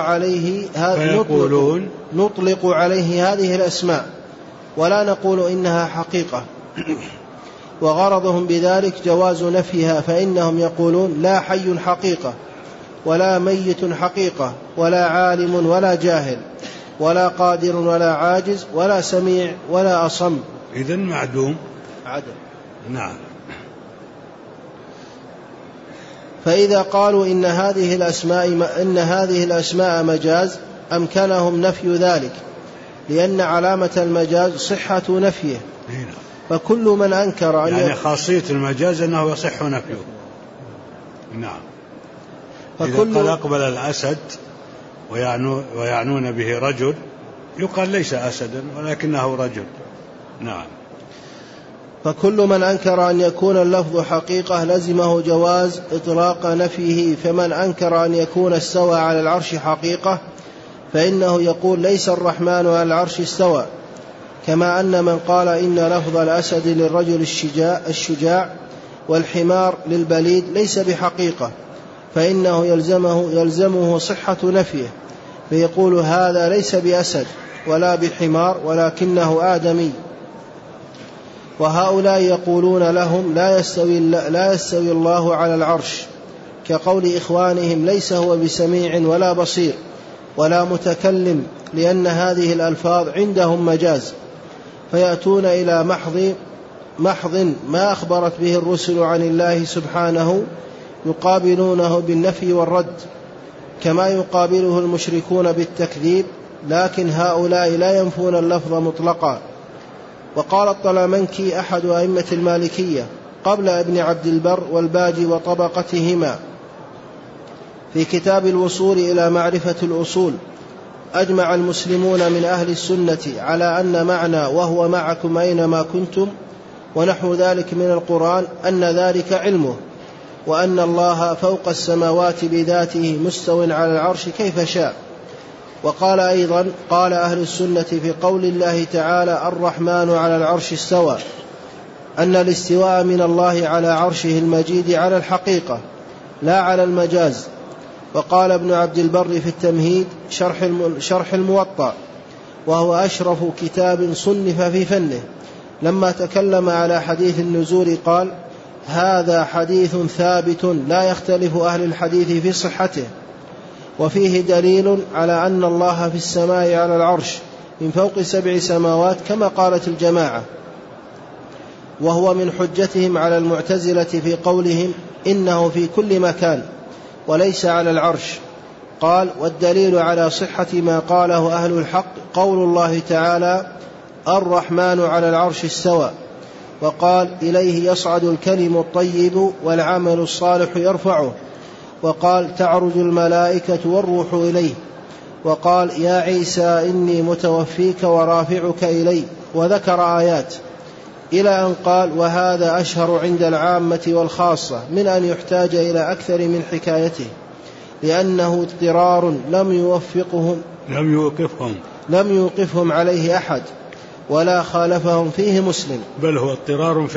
نطلق عليه هذه الأسماء ولا نقول إنها حقيقة، وغرضهم بذلك جواز نفيها، فإنهم يقولون لا حي حقيقة ولا ميت حقيقة ولا عالم ولا جاهل ولا قادر ولا عاجز ولا سميع ولا أصم. إذن معدوم عدم. نعم. فإذا قالوا إن هذه الأسماء مجاز أمكنهم نفي ذلك، لأن علامة المجاز صحة نفيه. فكل من أنكر يعني خاصية المجاز أنه يصح نفيه. نعم. إذا قال أقبل الأسد ويعنون به رجل يقال ليس أسدا ولكنه رجل. نعم. فكل من أنكر أن يكون اللفظ حقيقة لزمه جواز إطلاق نفيه. فمن أنكر أن يكون استوى على العرش حقيقة فإنه يقول ليس الرحمن على العرش استوى، كما أن من قال إن لفظ الأسد للرجل الشجاع والحمار للبليد ليس بحقيقة فإنه يلزمه صحة نفيه، فيقول هذا ليس بأسد ولا بحمار ولكنه آدمي. وهؤلاء يقولون لهم لا يستوي الله على العرش، كقول إخوانهم ليس هو بسميع ولا بصير ولا متكلم، لأن هذه الألفاظ عندهم مجاز، فيأتون إلى محض ما أخبرت به الرسل عن الله سبحانه يقابلونه بالنفي والرد، كما يقابله المشركون بالتكذيب، لكن هؤلاء لا ينفون اللفظ مطلقا. وقال الطلمنكي أحد أئمة المالكية قبل ابن عبد البر والباجي وطبقتهما في كتاب الوصول إلى معرفة الأصول: أجمع المسلمون من أهل السنة على أن معنى وهو معكم أينما كنتم ونحو ذلك من القرآن أن ذلك علمه، وأن الله فوق السماوات بذاته مستو على العرش كيف شاء. وقال أيضا قال أهل السنة في قول الله تعالى الرحمن على العرش استوى أن الاستواء من الله على عرشه المجيد على الحقيقة لا على المجاز. وقال ابن عبد البر في التمهيد شرح الموطأ، وهو أشرف كتاب صنف في فنه، لما تكلم على حديث النزول قال هذا حديث ثابت لا يختلف أهل الحديث في صحته، وفيه دليل على أن الله في السماء على العرش من فوق 7 سماوات كما قالت الجماعة. وهو من حجتهم على المعتزلة في قولهم إنه في كل مكان وليس على العرش. قال والدليل على صحة ما قاله أهل الحق قول الله تعالى الرحمن على العرش استوى، وقال إليه يصعد الكلم الطيب والعمل الصالح يرفعه، وقال تعرج الملائكة والروح إليه، وقال يا عيسى إني متوفيك ورافعك إلي، وذكر آيات إلى أن قال وهذا أشهر عند العامة والخاصة من أن يحتاج إلى أكثر من حكايته، لأنه اضطرار لم لم يوقفهم عليه أحد ولا خالفهم فيه مسلم، بل هو اضطرار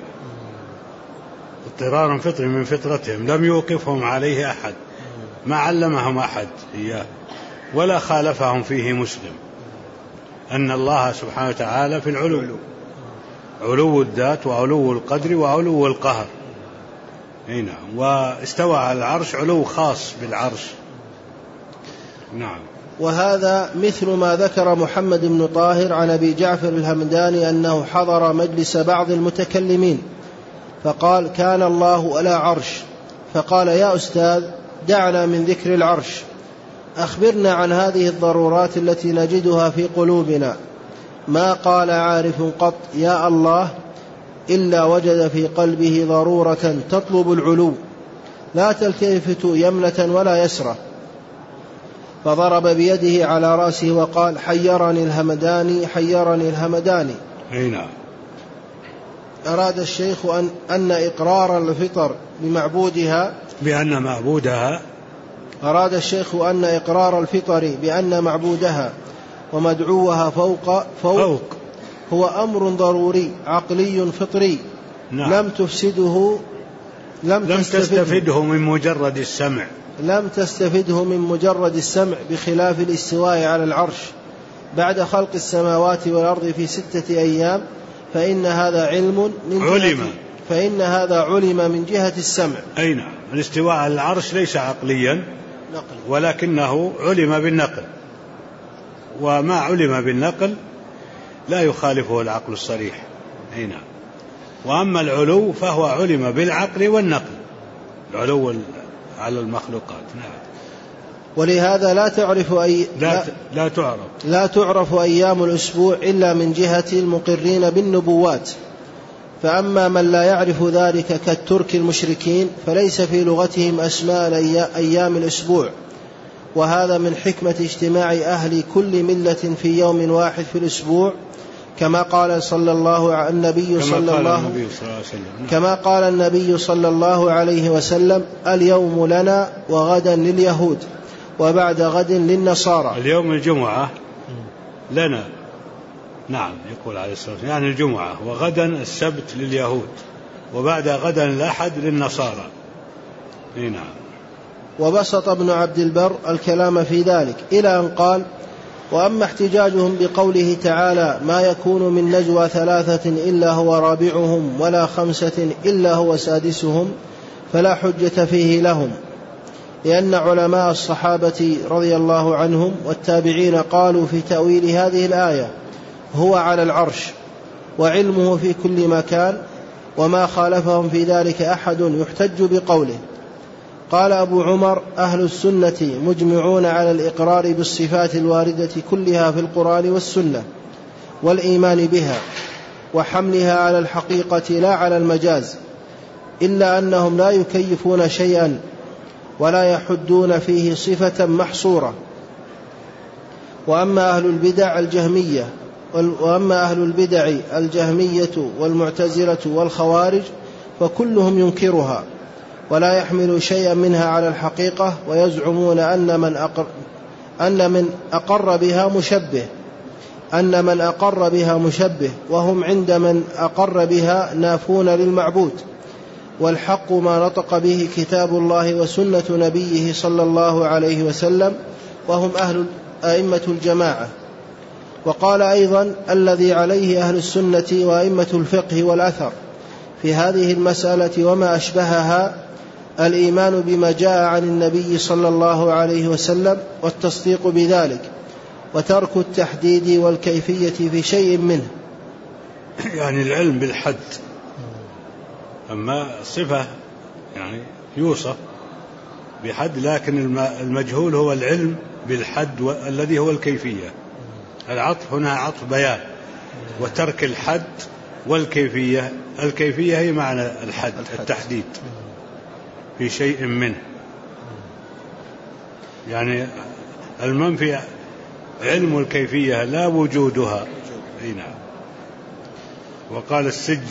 فطري من فطرتهم، لم يوقفهم عليه أحد، ما علمهم أحد إياه ولا خالفهم فيه مسلم. أن الله سبحانه وتعالى في العلو، علو الذات وعلو القدر وعلو القهر، هنا واستوى على العرش علو خاص بالعرش. نعم. وهذا مثل ما ذكر محمد بن طاهر عن أبي جعفر الهمداني أنه حضر مجلس بعض المتكلمين فقال: كان الله على عرش، فقال: يا أستاذ دعنا من ذكر العرش، أخبرنا عن هذه الضرورات التي نجدها في قلوبنا. ما قال عارف قط يا الله إلا وجد في قلبه ضرورة تطلب العلو لا تلتفت يمنة ولا يسرة، فضرب بيده على رأسه وقال: حيرني الهمداني حيرني الهمداني. نعم. أراد الشيخ أن إقرار الفطر بمعبودها بأن معبودها أراد الشيخ أن إقرار الفطر بأن معبودها ومدعوها فوق هو أمر ضروري عقلي فطري. نعم. لم تستفده من مجرد السمع بخلاف الاستواء على العرش بعد خلق السماوات والأرض في 6 أيام، فإن هذا علم من جهة السمع. أي نعم. الاستواء على العرش ليس عقليا ولكنه علم بالنقل، وما علم بالنقل لا يخالفه العقل الصريح. أي نعم. وأما العلو فهو علم بالعقل والنقل، العلو على المخلوقات. نعم. ولهذا لا تعرف أيام الأسبوع إلا من جهة المقرين بالنبوات، فأما من لا يعرف ذلك كالترك المشركين فليس في لغتهم أسماء أيام الأسبوع، وهذا من حكمة اجتماع أهل كل ملة في يوم واحد في الأسبوع، كما قال النبي صلى الله عليه وسلم: اليوم لنا وغدا لليهود وبعد غد للنصارى. اليوم الجمعة لنا، نعم، يقول عليه الصلاة والسلام، يعني الجمعة، وغدا السبت لليهود وبعد غدا الأحد للنصارى. نعم. وبسط ابن عبد البر الكلام في ذلك إلى أن قال: وأما احتجاجهم بقوله تعالى: ما يكون من نجوى 3 إلا هو رابعهم ولا 5 إلا هو سادسهم، فلا حجة فيه لهم، لأن علماء الصحابة رضي الله عنهم والتابعين قالوا في تأويل هذه الآية: هو على العرش وعلمه في كل مكان، وما خالفهم في ذلك أحد يحتج بقوله. قال أبو عمر: أهل السنة مجمعون على الإقرار بالصفات الواردة كلها في القرآن والسنة والإيمان بها وحملها على الحقيقة لا على المجاز، إلا أنهم لا يكيفون شيئا ولا يحدون فيه صفة محصورة. وأما أهل البدع الجهمية والمعتزلة والخوارج فكلهم ينكرها ولا يحمل شيئا منها على الحقيقة، ويزعمون أن من أقر بها مشبه، وهم عند من أقر بها نافون للمعبود، والحق ما نطق به كتاب الله وسنة نبيه صلى الله عليه وسلم، وهم أئمة الجماعة. وقال أيضا: الذي عليه أهل السنة وأئمة الفقه والأثر في هذه المسألة وما أشبهها الإيمان بما جاء عن النبي صلى الله عليه وسلم والتصديق بذلك، وترك التحديد والكيفية في شيء منه. يعني العلم بالحد، أما صفة يعني يوصف بحد، لكن المجهول هو العلم بالحد الذي هو الكيفية. العطف هنا عطف بيان، وترك الحد والكيفية. الكيفية هي معنى الحد، التحديد في شيء منه. يعني المنفي علم الكيفية لا وجودها. نعم.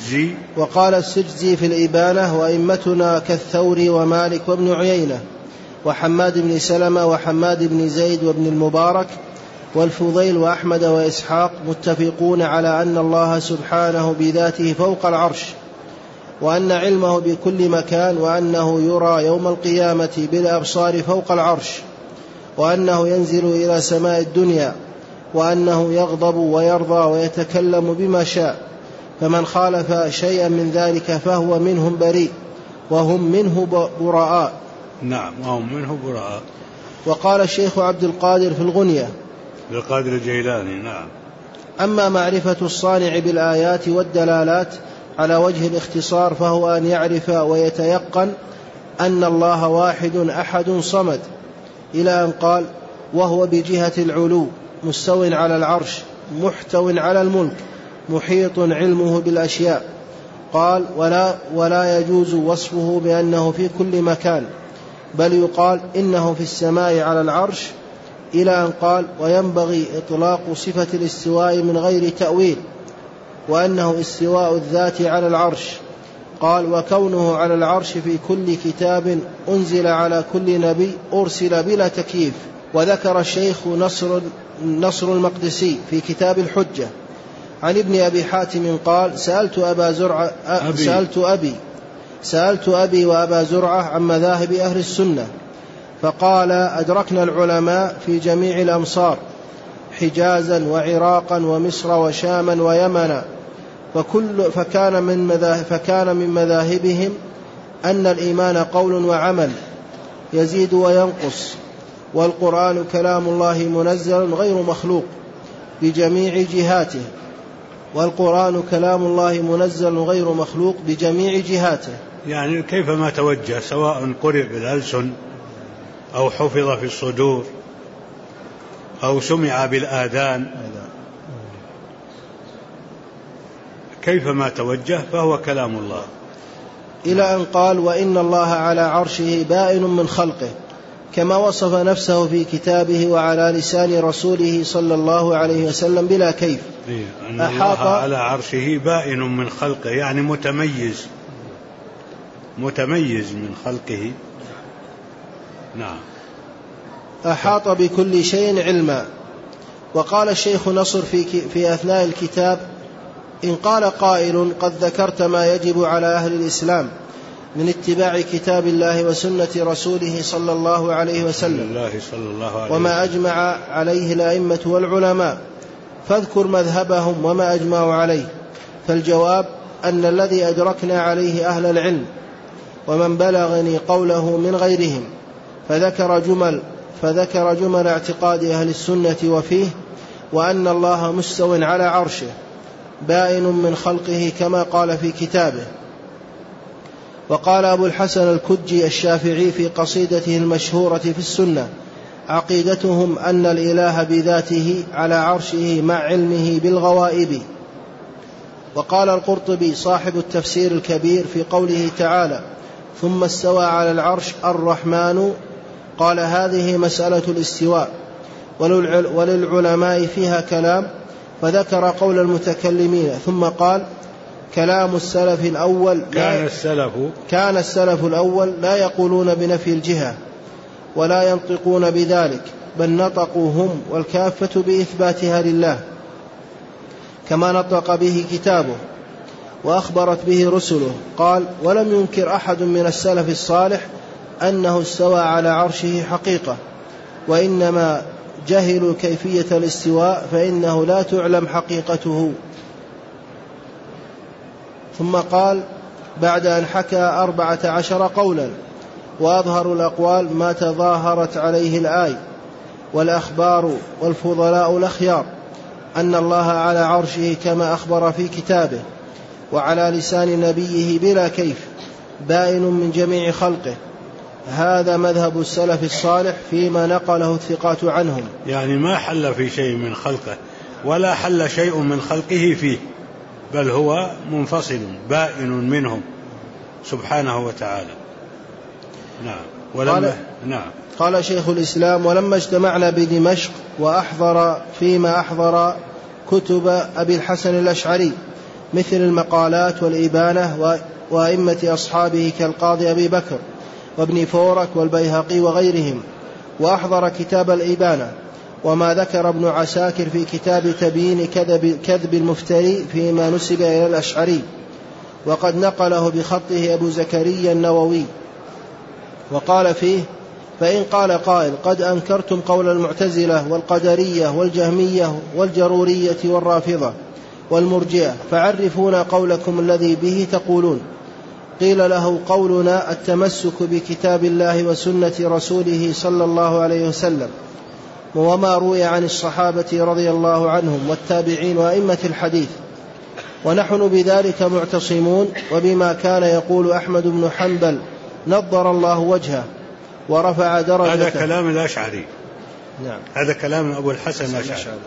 وقال السجزي في الإبانة: وأئمتنا كالثوري ومالك وابن عيينة وحماد بن سلمة وحماد بن زيد وابن المبارك والفضيل وأحمد وإسحاق متفقون على أن الله سبحانه بذاته فوق العرش، وأن علمه بكل مكان، وأنه يرى يوم القيامة بالأبصار فوق العرش، وأنه ينزل إلى سماء الدنيا، وأنه يغضب ويرضى ويتكلم بما شاء، فمن خالف شيئا من ذلك فهو منهم بريء وهم منه براء. نعم، وهم منه براء. وقال الشيخ عبد القادر في الغنية القادر الجيلاني: نعم، أما معرفة الصانع بالآيات والدلالات على وجه الاختصار فهو أن يعرف ويتيقن أن الله واحد أحد صمد، إلى أن قال: وهو بجهة العلو مستو على العرش محتو على الملك محيط علمه بالأشياء. قال: ولا يجوز وصفه بأنه في كل مكان، بل يقال إنه في السماء على العرش، إلى أن قال: وينبغي إطلاق صفة الاستواء من غير تأويل، وأنه استواء الذات على العرش. قال: وكونه على العرش في كل كتاب أنزل على كل نبي أرسل بلا تكييف. وذكر الشيخ نصر المقدسي في كتاب الحجة عن ابن أبي حاتم قال: سألت أبي وأبا زرعة عن مذاهب أهل السنة، فقال: أدركنا العلماء في جميع الأمصار، حجازا وعراقا ومصر وشاما ويمنا، فكان من مذاهبهم أن الإيمان قول وعمل يزيد وينقص، والقرآن كلام الله منزل غير مخلوق بجميع جهاته. يعني كيفما توجه، سواء قرئ بالألسن أو حفظ في الصدور أو سمع بالآذان، كيفما توجه فهو كلام الله. إلى أن قال: وإن الله على عرشه بائن من خلقه، كما وصف نفسه في كتابه وعلى لسان رسوله صلى الله عليه وسلم بلا كيف. أن الله على عرشه بائن من خلقه، يعني متميز من خلقه. نعم. أحاط بكل شيء علما. وقال الشيخ نصر في أثناء الكتاب: إن قال قائل: قد ذكرت ما يجب على أهل الإسلام من اتباع كتاب الله وسنة رسوله صلى الله عليه وسلم وما أجمع عليه الأئمة والعلماء، فاذكر مذهبهم وما أجمعوا عليه. فالجواب أن الذي أدركنا عليه أهل العلم ومن بلغني قوله من غيرهم، فذكر جمل اعتقاد أهل السنة وفيه، وأن الله مستو على عرشه بائن من خلقه كما قال في كتابه. وقال أبو الحسن الكجي الشافعي في قصيدته المشهورة في السنة: عقيدتهم أن الإله بذاته على عرشه مع علمه بالغوائب. وقال القرطبي صاحب التفسير الكبير في قوله تعالى: ثم استوى على العرش الرحمن، قال: هذه مسألة الاستواء، وللعلماء فيها كلام، فذكر قول المتكلمين، ثم قال: كلام السلف الأول كان السلف الأول لا يقولون بنفي الجهة ولا ينطقون بذلك، بل نطقوا هم والكافة بإثباتها لله كما نطق به كتابه وأخبرت به رسله. قال: ولم ينكر أحد من السلف الصالح أنه استوى على عرشه حقيقة، وإنما جهلوا كيفية الاستواء، فإنه لا تعلم حقيقته. ثم قال بعد أن حكى 14 قولا: وأظهر الأقوال ما تظاهرت عليه الآية والأخبار والفضلاء الأخيار، أن الله على عرشه كما أخبر في كتابه وعلى لسان نبيه بلا كيف، بائن من جميع خلقه. هذا مذهب السلف الصالح فيما نقله الثقات عنهم. يعني ما حل في شيء من خلقه ولا حل شيء من خلقه فيه، بل هو منفصل بائن منهم سبحانه وتعالى. نعم. قال شيخ الإسلام: ولما اجتمعنا بدمشق وأحضر فيما أحضر كتب أبي الحسن الأشعري مثل المقالات والإبانة وأئمة أصحابه كالقاضي أبي بكر وابن فورك والبيهقي وغيرهم، وأحضر كتاب الإبانة. وما ذكر ابن عساكر في كتاب تبيين كذب المفتري فيما نسب إلى الأشعري، وقد نقله بخطه أبو زكريا النووي، وقال فيه: فإن قال قائل: قد أنكرتم قول المعتزلة والقدرية والجهمية والجرورية والرافضة والمرجئة، فعرفونا قولكم الذي به تقولون. قيل له: قولنا التمسك بكتاب الله وسنة رسوله صلى الله عليه وسلم، وما روي عن الصحابة رضي الله عنهم والتابعين وأئمة الحديث، ونحن بذلك معتصمون. وبما كان يقول أحمد بن حنبل نضر الله وجهه ورفع درجته. هذا كلام الأشعري. نعم. هذا كلام أبو الحسن الأشعري.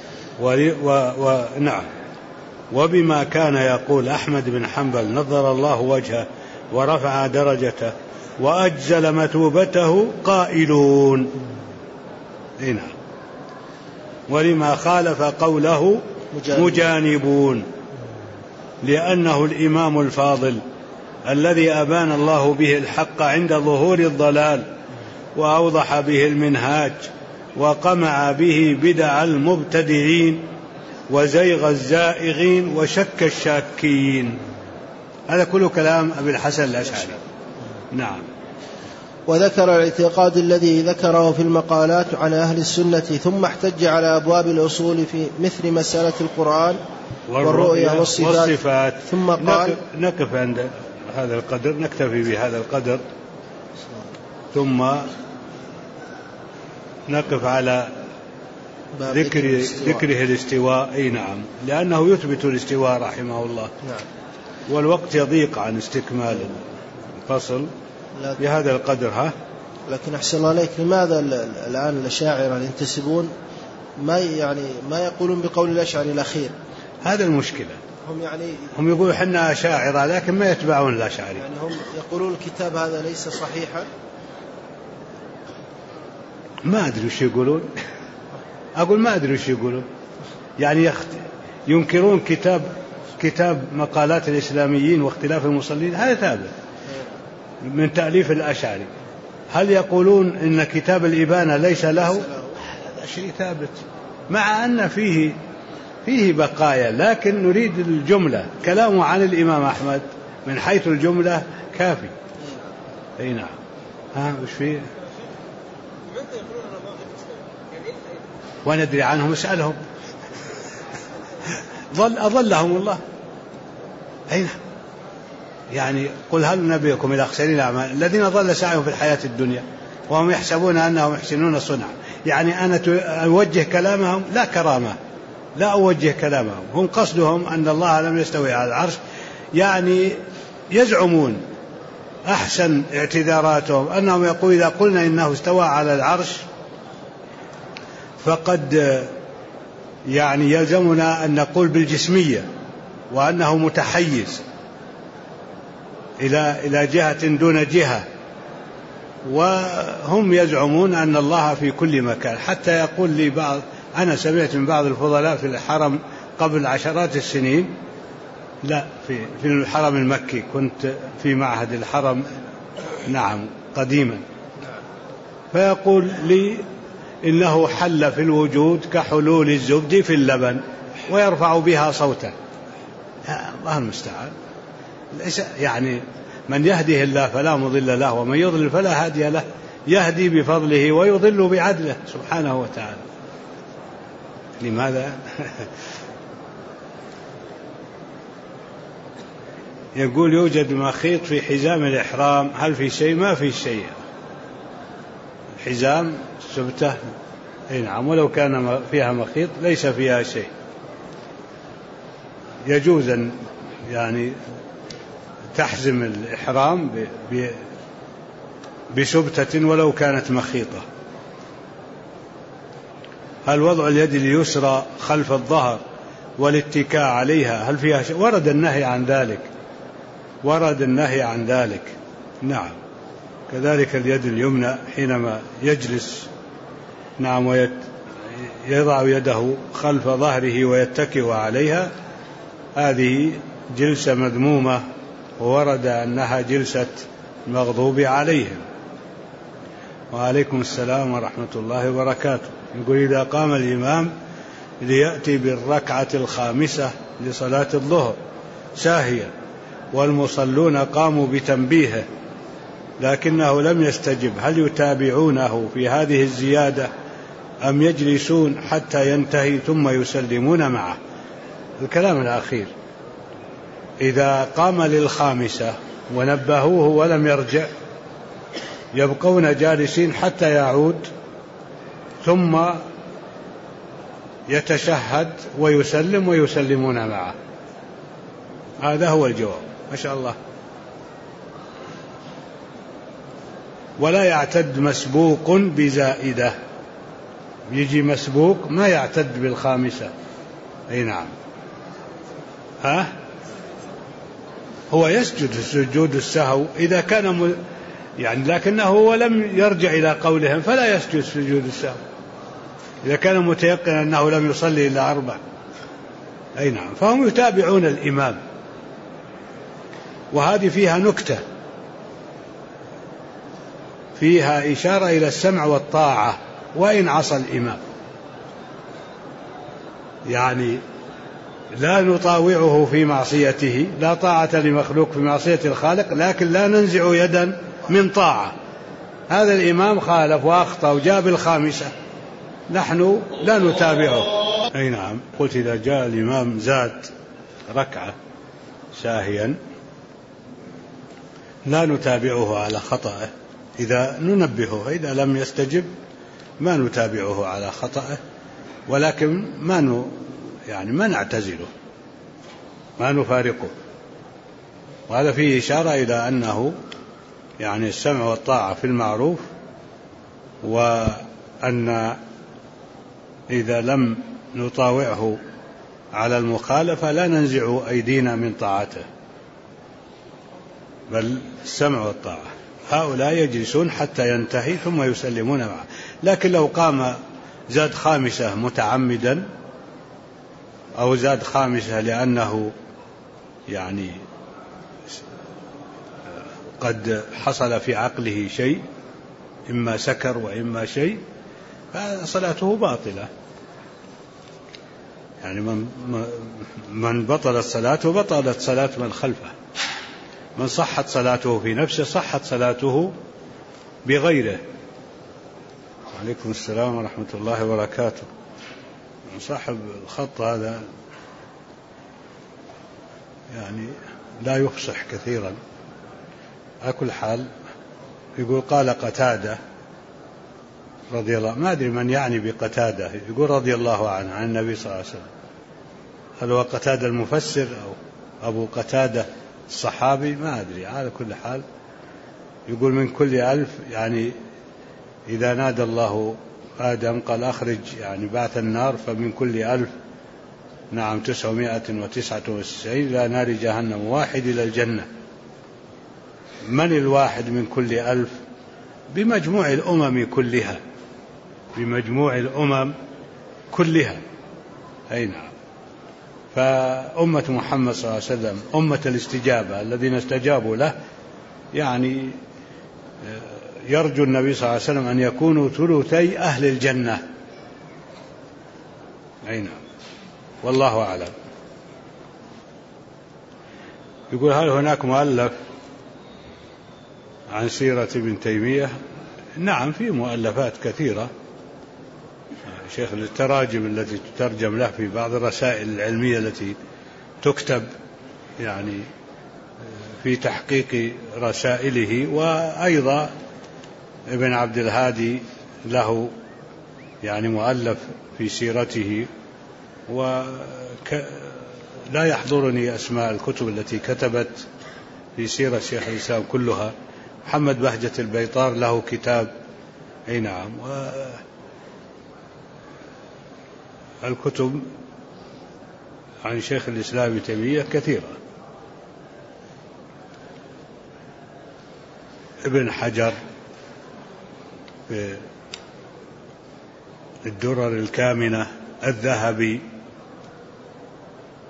نعم. وبما كان يقول أحمد بن حنبل نضر الله وجهه ورفع درجته وأجزل مثوبته قائلون. هنا. ولما خالف قوله مجانبون، لأنه الإمام الفاضل الذي أبان الله به الحق عند ظهور الضلال، وأوضح به المنهاج، وقمع به بدع المبتدعين وزيغ الزائغين وشك الشاكين. هذا كله كلام أبي الحسن الأشعري. نعم. وذكر الاعتقاد الذي ذكره في المقالات عن أهل السنة، ثم احتج على أبواب الأصول في مثل مسألة القرآن والرؤيا والصفات. ثم قال: نقف عند هذا القدر، نكتفي بهذا القدر، ثم نقف على ذكره الاستواء. أي نعم، لأنه يثبت الاستواء رحمه الله. نعم. والوقت يضيق عن استكمال الفصل بهذا القدر. لكن أحسن الله عليك، لماذا الآن الأشاعرة ينتسبون ما يقولون بقول الأشعري الأخير؟ هذا المشكلة. هم يقولوا حنا أشاعرة لكن ما يتبعون الأشعري. يعني هم يقولون الكتاب هذا ليس صحيحا. ما أدري وش يقولون. أقول ما أدري وش يقولون. يعني ينكرون كتاب مقالات الإسلاميين واختلاف المصلين، هذا ثابت من تأليف الأشعري. هل يقولون إن كتاب الإبانة ليس له؟ هذا شيء ثابت، مع أن فيه بقايا، لكن نريد الجملة. كلامه عن الإمام أحمد من حيث الجملة كافي. أي نعم. وش فيه؟ وندري عنهم، اسألهم. أضلهم الله. أي نعم. يعني قل هل نبيكم إلى أخسرين الأعمال الذين ضل سعيهم في الحياة الدنيا وهم يحسبون أنهم يحسنون صنعا. يعني أنا أوجه كلامهم لا كرامة، لا أوجه كلامهم. هم قصدهم أن الله لم يستوي على العرش، يعني يزعمون أحسن اعتذاراتهم أنهم يقول إذا قلنا إنه استوى على العرش فقد يعني يلزمنا أن نقول بالجسمية، وأنه متحيز إلى جهة دون جهة. وهم يزعمون أن الله في كل مكان، حتى يقول لي أنا سمعت من بعض الفضلاء في الحرم قبل عشرات السنين، لا في الحرم المكي، كنت في معهد الحرم نعم قديما، فيقول لي إنه حل في الوجود كحلول الزبد في اللبن ويرفع بها صوته. الله المستعان. يعني من يهده الله فلا مضل له ومن يضلل فلا هادي له، يهدي بفضله ويضل بعدله سبحانه وتعالى. لماذا؟ يقول يوجد مخيط في حزام الإحرام، هل في شيء؟ ما في شيء. حزام سبته نعم، ولو كان فيها مخيط ليس فيها شيء. يجوز أن يعني تحزم الإحرام بسبتة ولو كانت مخيطة. هل وضع اليد اليسرى خلف الظهر والاتكاء عليها هل فيها شيء؟ ورد النهي عن ذلك، ورد النهي عن ذلك نعم. كذلك اليد اليمنى حينما يجلس نعم ويضع يده خلف ظهره ويتكئ عليها، هذه جلسة مذمومة، وورد أنها جلسة المغضوب عليهم. وعليكم السلام ورحمة الله وبركاته. يقول إذا قام الإمام ليأتي بالركعة الخامسة لصلاة الظهر ساهيا والمصلون قاموا بتنبيهه لكنه لم يستجب، هل يتابعونه في هذه الزيادة أم يجلسون حتى ينتهي ثم يسلمون معه؟ الكلام الأخير، إذا قام للخامسة ونبهوه ولم يرجع يبقون جالسين حتى يعود ثم يتشهد ويسلم ويسلمون معه. هذا هو الجواب. ما شاء الله. ولا يعتد مسبوق بزائدة، يجي مسبوق ما يعتد بالخامسة. أي نعم. هو يسجد سجود السهو إذا كان يعني، لكنه هو لم يرجع إلى قولهم فلا يسجد سجود السهو إذا كان متيقنا أنه لم يصلي إلا 4. أي نعم. فهم يتابعون الإمام. وهذه فيها نكتة، فيها إشارة إلى السمع والطاعة وإن عصى الإمام، يعني لا نطاوعه في معصيته، لا طاعة لمخلوق في معصية الخالق، لكن لا ننزع يدا من طاعة. هذا الإمام خالف وأخطأ وجاب الخامسة، نحن لا نتابعه. أي نعم. قلت إذا جاء الإمام زاد ركعة ساهيا لا نتابعه على خطأه، إذا ننبهه، إذا لم يستجب ما نتابعه على خطأه، ولكن ما نعتزله، ما نفارقه. وهذا فيه إشارة إلى أنه يعني السمع والطاعة في المعروف، وأن إذا لم نطاوعه على المخالفة لا ننزع أيدينا من طاعته، بل السمع والطاعة. هؤلاء يجلسون حتى ينتهي ثم يسلمون معه. لكن لو قام زاد خامسة متعمدا أو زاد خامسة لأنه يعني قد حصل في عقله شيء، إما سكر وإما شيء، فصلاته باطلة. يعني من بطلت صلاته بطلت صلاة من خلفه. من صحت صلاته في نفسه صحت صلاته بغيره. وعليكم السلام ورحمة الله وبركاته. صاحب الخط هذا يعني لا يفصح كثيرا. على كل حال يقول قال قتادة رضي الله، ما أدري من يعني بقتادة، يقول رضي الله عنه عن النبي صلى الله عليه وسلم. هل هو قتادة المفسر أو أبو قتادة الصحابي؟ ما أدري. على كل حال يقول من كل 1000، يعني إذا نادى الله آدم قال أخرج يعني بعث النار، فمن كل 1000 نعم 999 إلى نار جهنم، واحد إلى الجنة. من الواحد من كل 1000؟ بمجموع الأمم كلها، بمجموع الأمم كلها. أي نعم. فأمة محمد صلى الله عليه وسلم أمة الاستجابة، الذين استجابوا له يعني يرجو النبي صلى الله عليه وسلم أن يكونوا ثلثي أهل الجنة. أي نعم. والله أعلم. يقول هل هناك مؤلف عن سيرة ابن تيمية؟ نعم، في مؤلفات كثيرة. شيخ التراجم التي تترجم له في بعض الرسائل العلمية التي تكتب يعني في تحقيق رسائله. وأيضا ابن عبد الهادي له يعني مؤلف في سيرته، ولا يحضرني أسماء الكتب التي كتبت في سيرة شيخ الإسلام كلها. محمد بهجة البيطار له كتاب. أي نعم. الكتب عن شيخ الإسلام ابن تيمية كثيرة. ابن حجر في الدرر الكامنة، الذهبي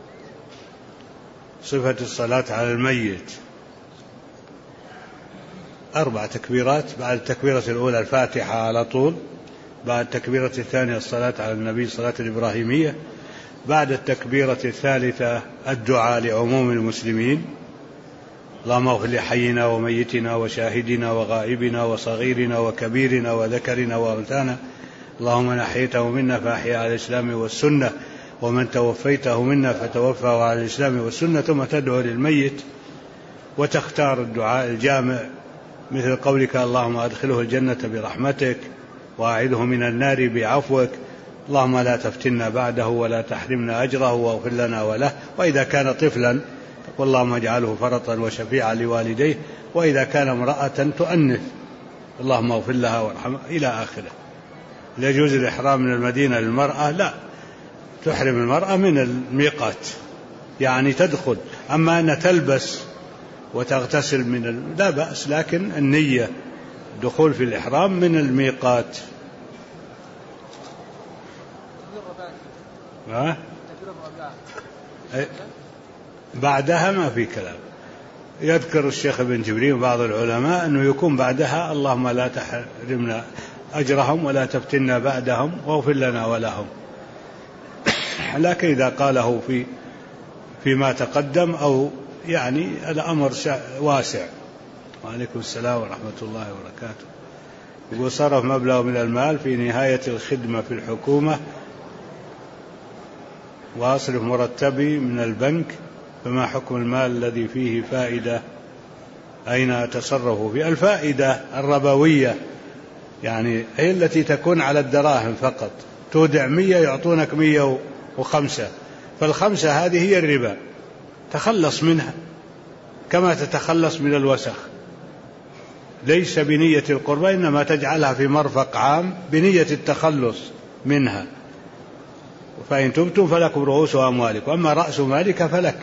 صفة الصلاة على الميت، 4 تكبيرات. بعد التكبيرة الأولى الفاتحة على طول، بعد التكبيرة الثانية الصلاة على النبي صلاة الإبراهيمية، بعد التكبيرة الثالثة الدعاء لعموم المسلمين، اللهم اغفر لحينا وميتنا وشاهدنا وغائبنا وصغيرنا وكبيرنا وذكرنا وأنثانا، اللهم من أحييته منا فأحيا على الإسلام والسنة، ومن توفيته منا فتوفه على الإسلام والسنة. ثم تدعو للميت وتختار الدعاء الجامع مثل قولك اللهم أدخله الجنة برحمتك وأعذه من النار بعفوك، اللهم لا تفتنا بعده ولا تحرمنا أجره واغفر لنا وله. وإذا كان طفلا تقول اللهم اجعله فرطا وشفيعا لوالديه، وإذا كان امرأة تؤنث اللهم اغفر لها وارحمها إلى آخره. لا يجوز الإحرام من المدينة للمرأة، لا، تحرم المرأة من الميقات، يعني تدخل. أما أن تلبس وتغتسل لا بأس، لكن النية دخول في الإحرام من الميقات. بعدها ما في كلام. يذكر الشيخ ابن جبريل وبعض العلماء أنه يكون بعدها اللهم لا تحرمنا أجرهم ولا تفتنا بعدهم واغفر لنا ولهم. لكن إذا قاله فيما تقدم أو يعني الأمر واسع. وعليكم السلام ورحمة الله وبركاته. يقول صرف مبلغ من المال في نهاية الخدمة في الحكومة وأصرف مرتبي من البنك، فما حكم المال الذي فيه فائدة؟ أين أتصرف فيه؟ الفائدة الربوية يعني هي التي تكون على الدراهم فقط، تودع 100 يعطونك 105، فال5 هذه هي الربا، تخلص منها كما تتخلص من الوسخ، ليس بنية القربة، إنما تجعلها في مرفق عام بنية التخلص منها. فإن تبتم فلكم رؤوس أموالكم، أما رأس مالك فلك.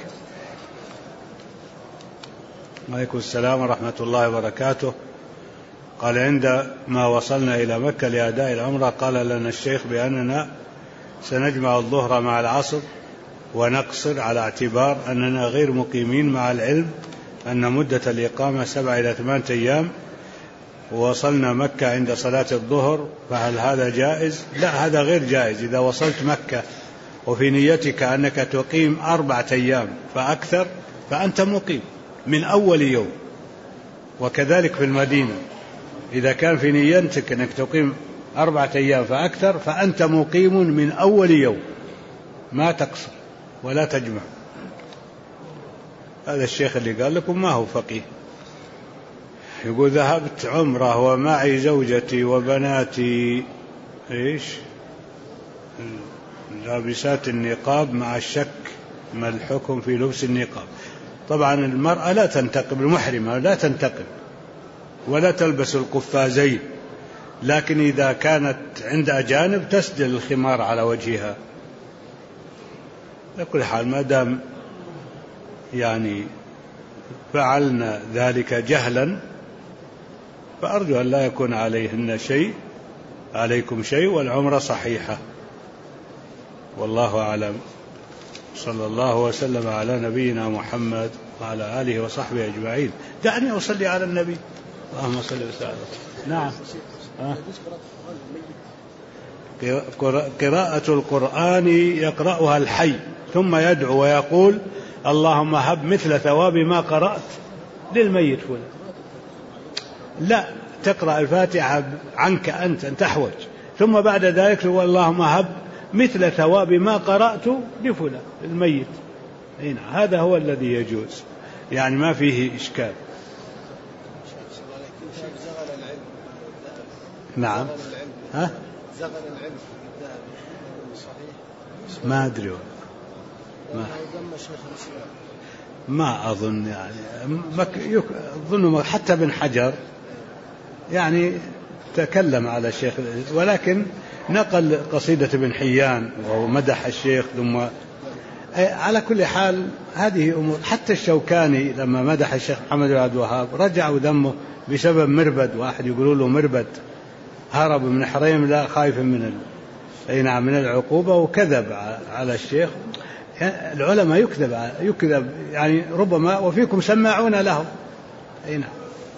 عليكم السلام ورحمة الله وبركاته. قال عندما وصلنا إلى مكة لأداء العمرة قال لنا الشيخ بأننا سنجمع الظهر مع العصر ونقصر على اعتبار أننا غير مقيمين، مع العلم أن مدة الإقامة 7 إلى 8 أيام، ووصلنا مكة عند صلاة الظهر، فهل هذا جائز؟ لا، هذا غير جائز. إذا وصلت مكة وفي نيتك أنك تقيم 4 أيام فأكثر فأنت مقيم من أول يوم. وكذلك في المدينة إذا كان في نيتك أنك تقيم 4 أيام فأكثر فأنت مقيم من أول يوم، ما تقصر ولا تجمع. هذا الشيخ اللي قال لكم ما هو فقيه. يقول ذهبت عمرة ومعي زوجتي وبناتي لابسات النقاب مع الشك ما الحكم في لبس النقاب؟ طبعا المرأة لا تنتقب، المحرمة لا تنتقب ولا تلبس القفازين، لكن إذا كانت عند أجانب تسدل الخمار على وجهها. لكل حال ما دام يعني فعلنا ذلك جهلا فأرجو أن لا يكون عليكم شيء، والعمرة صحيحة، والله أعلم. صلى الله وسلم على نبينا محمد وعلى آله وصحبه أجمعين. دعني أصلي على النبي. اللهم صل وسلم. نعم. قراءة القرآن يقرأها الحي ثم يدعو ويقول اللهم هب مثل ثواب ما قرأت للميت فلان. لا، تقرأ الفاتحة عنك أنت تحوج، ثم بعد ذلك تقول اللهم هب مثل ثواب ما قرأت لفلان الميت. هذا هو الذي يجوز، يعني ما فيه إشكال. نعم. زغل العلم صحيح؟ ما أدري، ما أظن، يعني أظن حتى ابن حجر يعني تكلم على الشيخ، ولكن نقل قصيدة ابن حيان ومدح الشيخ. ثم على كل حال هذه أمور. حتى الشوكاني لما مدح الشيخ محمد بن عبد الوهاب رجعوا ذمه بسبب مربد، واحد يقولوا له مربد هرب من حريم لا خايف من من العقوبة، وكذب على الشيخ. العلماء يكذب يعني ربما، وفيكم سماعون لهم. نعم.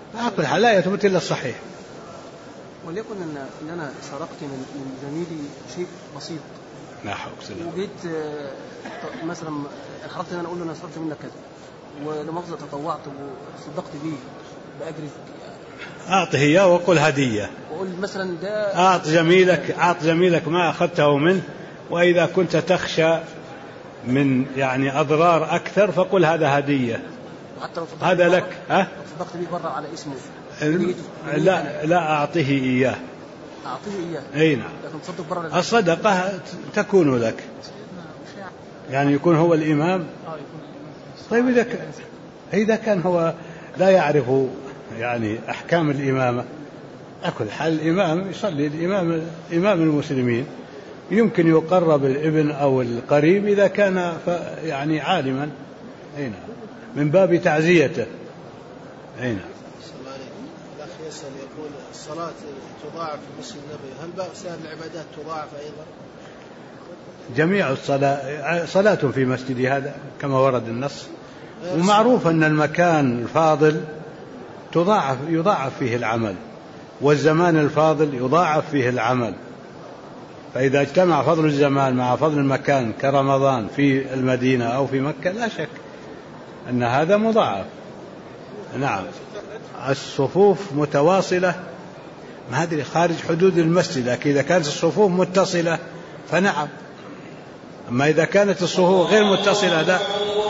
على كل حال لا يثبت إلا الصحيح. وليكن إن أنا سرقت من زميلي شيء بسيط، وجيت مثلا حرصت إن أنا أقول له أنا سرقت منك كذا، ولمؤاخذة تطوعت وصدقت بيه بأجر، أعطه إياه وقل هدية، وقل مثلا ده أعط زميلك ما أخذته منه، وإذا كنت تخشى من يعني أضرار أكثر فقل هذا هدية، هذا لك. صدقت بيه برا على اسمه، لا أعطيه إياه. أي نعم، الصدقة تكون لك، يعني يكون هو الإمام. طيب إذا كان هو لا يعرف يعني أحكام الإمامة، على كل حال الإمام يصلي، إمام المسلمين يمكن يقرب الابن أو القريب إذا كان يعني عالما، أين من باب تعزيته. أين الأخ يسأل يقول الصلاة تضاعف في مسجد النبي، هل باقي سائر العبادات تضاعف أيضا؟ جميع صلاة في مسجد هذا كما ورد النص، ومعروف أن المكان الفاضل يضاعف فيه العمل، والزمان الفاضل يضاعف فيه العمل، فإذا اجتمع فضل الزمان مع فضل المكان كرمضان في المدينة أو في مكة لا شك أن هذا مضاعف. نعم، الصفوف متواصلة ما أدري خارج حدود المسجد، لكن إذا كانت الصفوف متصلة فنعم، أما إذا كانت الصفوف غير متصلة لا.